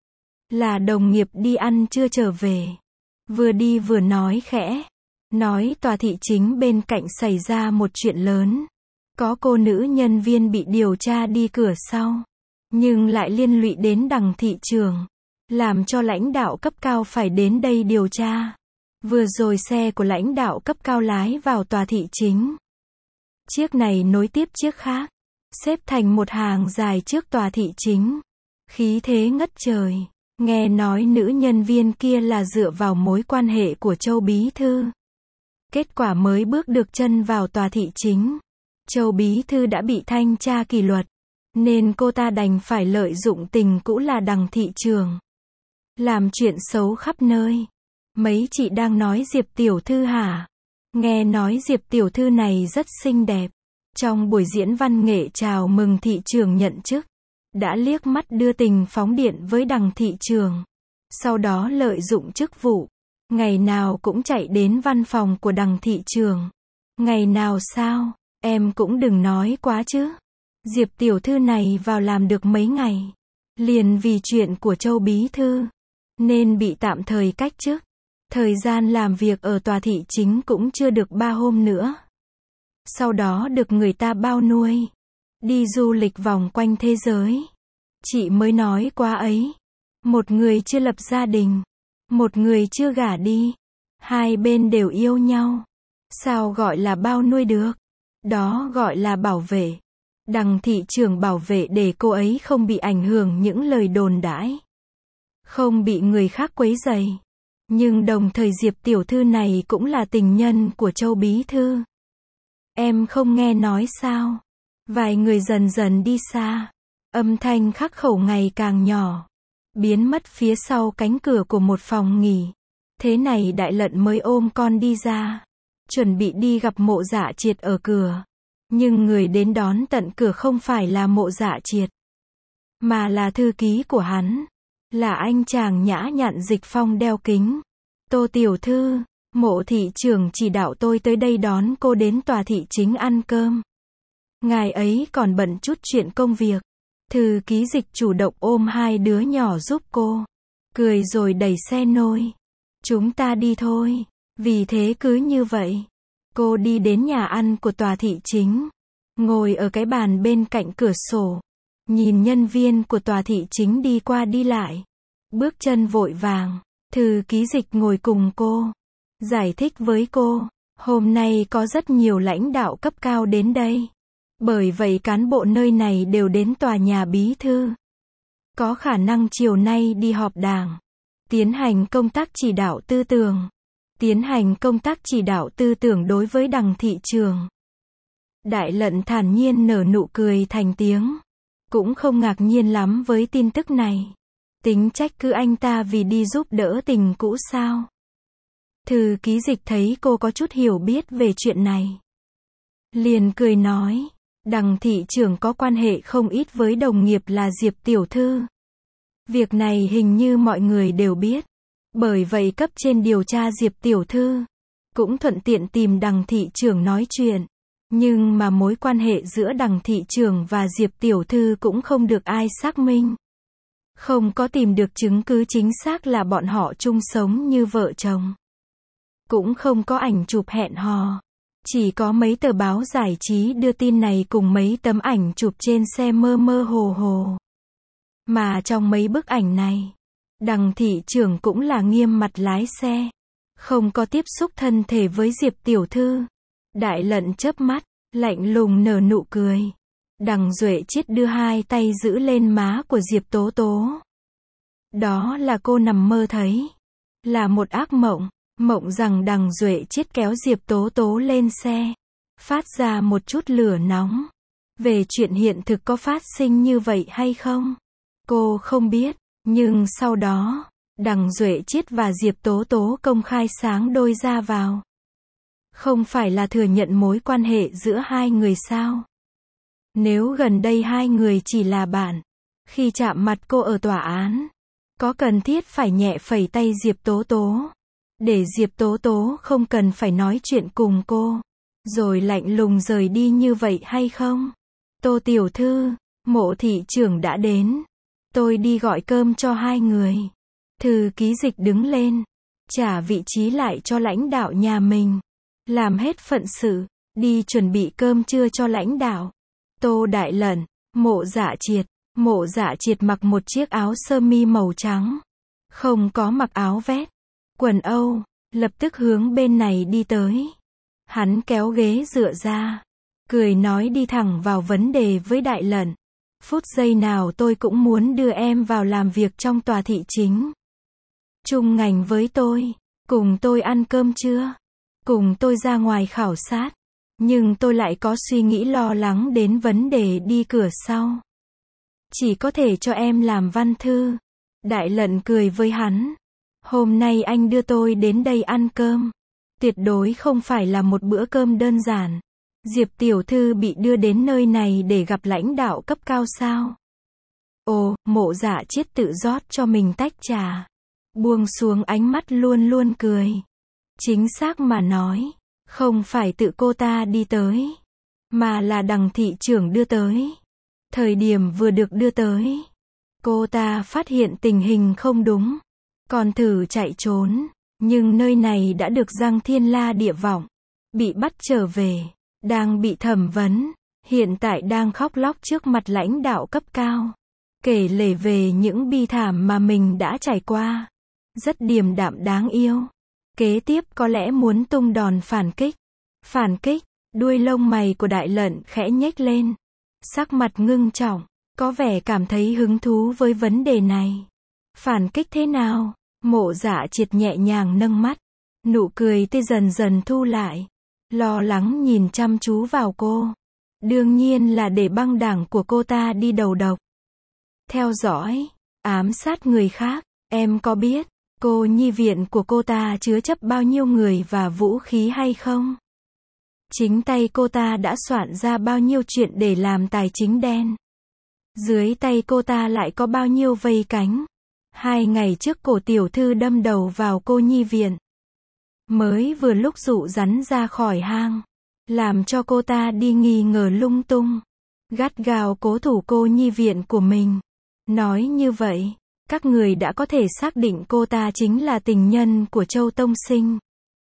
Là đồng nghiệp đi ăn trưa trở về. Vừa đi vừa nói khẽ. Nói tòa thị chính bên cạnh xảy ra một chuyện lớn. Có cô nữ nhân viên bị điều tra đi cửa sau. Nhưng lại liên lụy đến Đằng thị trưởng. Làm cho lãnh đạo cấp cao phải đến đây điều tra. Vừa rồi xe của lãnh đạo cấp cao lái vào tòa thị chính. Chiếc này nối tiếp chiếc khác. Xếp thành một hàng dài trước tòa thị chính. Khí thế ngất trời. Nghe nói nữ nhân viên kia là dựa vào mối quan hệ của Châu Bí Thư. Kết quả mới bước được chân vào tòa thị chính. Châu Bí Thư đã bị thanh tra kỷ luật. Nên cô ta đành phải lợi dụng tình cũ là Đằng thị trường. Làm chuyện xấu khắp nơi. Mấy chị đang nói Diệp tiểu thư hả? Nghe nói Diệp tiểu thư này rất xinh đẹp. Trong buổi diễn văn nghệ chào mừng thị trường nhận chức, đã liếc mắt đưa tình phóng điện với Đằng thị trường. Sau đó lợi dụng chức vụ. Ngày nào cũng chạy đến văn phòng của Đằng thị trường. Ngày nào sao? Em cũng đừng nói quá chứ. Diệp tiểu thư này vào làm được mấy ngày. Liền vì chuyện của Châu Bí Thư. Nên bị tạm thời cách chức. Thời gian làm việc ở tòa thị chính cũng chưa được 3 hôm nữa. Sau đó được người ta bao nuôi. Đi du lịch vòng quanh thế giới. Chị mới nói quá ấy. Một người chưa lập gia đình. Một người chưa gả đi. Hai bên đều yêu nhau. Sao gọi là bao nuôi được? Đó gọi là bảo vệ. Đằng thị trưởng bảo vệ để cô ấy không bị ảnh hưởng những lời đồn đãi. Không bị người khác quấy rầy. Nhưng đồng thời Diệp tiểu thư này cũng là tình nhân của Châu Bí Thư. Em không nghe nói sao? Vài người dần dần đi xa. Âm thanh khắc khẩu ngày càng nhỏ. Biến mất phía sau cánh cửa của một phòng nghỉ. Thế này Đại Lận mới ôm con đi ra. Chuẩn bị đi gặp Mộ Dạ Triệt ở cửa. Nhưng người đến đón tận cửa không phải là Mộ Dạ Triệt. Mà là thư ký của hắn. Là anh chàng nhã nhặn Dịch Phong đeo kính. Tô tiểu thư, Mộ thị trưởng chỉ đạo tôi tới đây đón cô đến tòa thị chính ăn cơm. Ngài ấy còn bận chút chuyện công việc. Thư ký Dịch chủ động ôm hai đứa nhỏ giúp cô. Cười rồi đẩy xe nôi. Chúng ta đi thôi. Vì thế cứ như vậy. Cô đi đến nhà ăn của tòa thị chính. Ngồi ở cái bàn bên cạnh cửa sổ. Nhìn nhân viên của tòa thị chính đi qua đi lại. Bước chân vội vàng. Thư ký dịch ngồi cùng cô, giải thích với cô, hôm nay có rất nhiều lãnh đạo cấp cao đến đây. Bởi vậy cán bộ nơi này đều đến tòa nhà bí thư. Có khả năng chiều nay đi họp đảng, tiến hành công tác chỉ đạo tư tưởng. Tiến hành công tác chỉ đạo tư tưởng đối với Đằng thị trưởng. Đại Lận thản nhiên nở nụ cười thành tiếng. Cũng không ngạc nhiên lắm với tin tức này. Tính trách cứ anh ta vì đi giúp đỡ tình cũ sao? Thư ký dịch thấy cô có chút hiểu biết về chuyện này. Liền cười nói, Đằng thị trưởng có quan hệ không ít với đồng nghiệp là Diệp tiểu thư. Việc này hình như mọi người đều biết. Bởi vậy cấp trên điều tra Diệp tiểu thư, cũng thuận tiện tìm Đằng thị trưởng nói chuyện. Nhưng mà mối quan hệ giữa Đằng thị trưởng và Diệp tiểu thư cũng không được ai xác minh. Không có tìm được chứng cứ chính xác là bọn họ chung sống như vợ chồng. Cũng không có ảnh chụp hẹn hò. Chỉ có mấy tờ báo giải trí đưa tin này cùng mấy tấm ảnh chụp trên xe mơ mơ hồ hồ. Mà trong mấy bức ảnh này, Đằng thị trưởng cũng là nghiêm mặt lái xe. Không có tiếp xúc thân thể với Diệp tiểu thư. Đại Lận chớp mắt, lạnh lùng nở nụ cười. Đằng Duệ Chiết đưa hai tay giữ lên má của Diệp Tố Tố. Đó là cô nằm mơ thấy. Là một ác mộng. Mộng rằng Đằng Duệ Chiết kéo Diệp Tố Tố lên xe. Phát ra một chút lửa nóng. Về chuyện hiện thực có phát sinh như vậy hay không? Cô không biết. Nhưng sau đó, Đằng Duệ Chiết và Diệp Tố Tố công khai sáng đôi ra vào. Không phải là thừa nhận mối quan hệ giữa hai người sao? Nếu gần đây hai người chỉ là bạn, khi chạm mặt cô ở tòa án, có cần thiết phải nhẹ phẩy tay Diệp Tố Tố, để Diệp Tố Tố không cần phải nói chuyện cùng cô, rồi lạnh lùng rời đi như vậy hay không? Tô tiểu thư, Mộ thị trưởng đã đến. Tôi đi gọi cơm cho hai người. Thư ký dịch đứng lên, trả vị trí lại cho lãnh đạo nhà mình. Làm hết phận sự, đi chuẩn bị cơm trưa cho lãnh đạo. Tô Đại Lận, Mộ Dạ Triệt. Mộ Dạ Triệt mặc một chiếc áo sơ mi màu trắng. Không có mặc áo vest, quần Âu, lập tức hướng bên này đi tới. Hắn kéo ghế dựa ra, cười nói đi thẳng vào vấn đề với Đại Lận. Phút giây nào tôi cũng muốn đưa em vào làm việc trong tòa thị chính. Chung ngành với tôi, cùng tôi ăn cơm trưa, cùng tôi ra ngoài khảo sát. Nhưng tôi lại có suy nghĩ lo lắng đến vấn đề đi cửa sau. Chỉ có thể cho em làm văn thư. Đại Lận cười với hắn. Hôm nay anh đưa tôi đến đây ăn cơm. Tuyệt đối không phải là một bữa cơm đơn giản. Diệp tiểu thư bị đưa đến nơi này để gặp lãnh đạo cấp cao sao? Ồ, Mộ Dạ Chiết tự rót cho mình tách trà. Buông xuống ánh mắt luôn luôn cười. Chính xác mà nói, không phải tự cô ta đi tới, mà là Đằng thị trưởng đưa tới. Thời điểm vừa được đưa tới, cô ta phát hiện tình hình không đúng, còn thử chạy trốn, nhưng nơi này đã được giang thiên la địa võng, bị bắt trở về, đang bị thẩm vấn, hiện tại đang khóc lóc trước mặt lãnh đạo cấp cao, kể lể về những bi thảm mà mình đã trải qua. Rất điềm đạm đáng yêu. Kế tiếp có lẽ muốn tung đòn phản kích. Phản kích, đuôi lông mày của Đại Lận khẽ nhếch lên. Sắc mặt ngưng trọng, có vẻ cảm thấy hứng thú với vấn đề này. Phản kích thế nào? Mộ Dạ Triệt nhẹ nhàng nâng mắt. Nụ cười tươi dần dần thu lại. Lo lắng nhìn chăm chú vào cô. Đương nhiên là để băng đảng của cô ta đi đầu độc. Theo dõi, ám sát người khác. Em có biết, cô nhi viện của cô ta chứa chấp bao nhiêu người và vũ khí hay không? Chính tay cô ta đã soạn ra bao nhiêu chuyện để làm tài chính đen. Dưới tay cô ta lại có bao nhiêu vây cánh. 2 ngày trước cổ tiểu thư đâm đầu vào cô nhi viện. Mới vừa lúc dụ rắn ra khỏi hang. Làm cho cô ta đi nghi ngờ lung tung. Gắt gao cố thủ cô nhi viện của mình. Nói như vậy, các người đã có thể xác định cô ta chính là tình nhân của Châu Tông Sinh.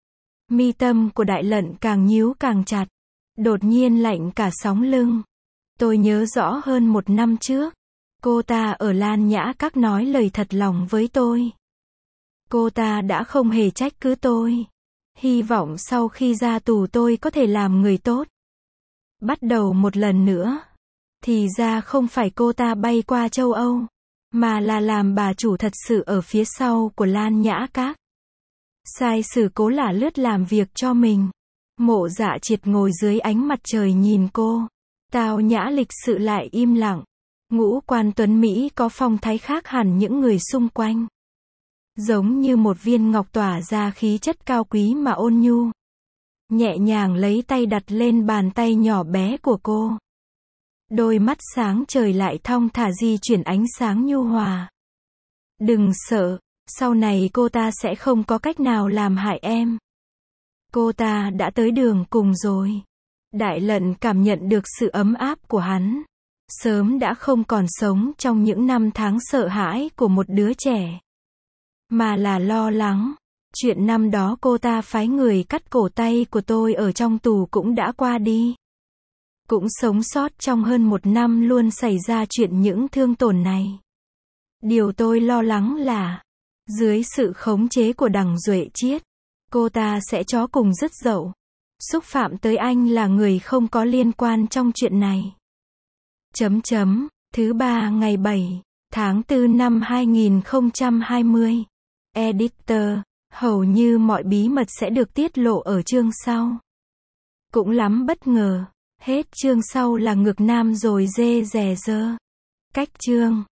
Mi tâm của Đại Lận càng nhíu càng chặt. Đột nhiên lạnh cả sóng lưng. Tôi nhớ rõ hơn 1 năm trước, cô ta ở Lan Nhã Các nói lời thật lòng với tôi. Cô ta đã không hề trách cứ tôi. Hy vọng sau khi ra tù tôi có thể làm người tốt. Bắt đầu một lần nữa. Thì ra không phải cô ta bay qua châu Âu, mà là làm bà chủ thật sự ở phía sau của Lan Nhã Các. Sai sử Cố là lướt làm việc cho mình. Mộ Dạ Triệt ngồi dưới ánh mặt trời nhìn cô. Tao nhã lịch sự lại im lặng. Ngũ quan tuấn Mỹ có phong thái khác hẳn những người xung quanh. Giống như một viên ngọc tỏa ra khí chất cao quý mà ôn nhu. Nhẹ nhàng lấy tay đặt lên bàn tay nhỏ bé của cô. Đôi mắt sáng trời lại thong thả di chuyển ánh sáng nhu hòa. Đừng sợ, sau này cô ta sẽ không có cách nào làm hại em. Cô ta đã tới đường cùng rồi. Đại Lận cảm nhận được sự ấm áp của hắn. Sớm đã không còn sống trong những năm tháng sợ hãi của một đứa trẻ. Mà là lo lắng. Chuyện năm đó cô ta phái người cắt cổ tay của tôi ở trong tù cũng đã qua đi. Cũng sống sót trong hơn 1 năm luôn xảy ra chuyện những thương tổn này. Điều tôi lo lắng là, dưới sự khống chế của Đằng Duệ Chiết, cô ta sẽ chó cùng rứt dậu. Xúc phạm tới anh là người không có liên quan trong chuyện này. Thứ 3 ngày 7 tháng 4 năm 2020. Editor, hầu như mọi bí mật sẽ được tiết lộ ở chương sau. Cũng lắm bất ngờ. Hết chương sau là ngược nam rồi dê dè dơ. Cách chương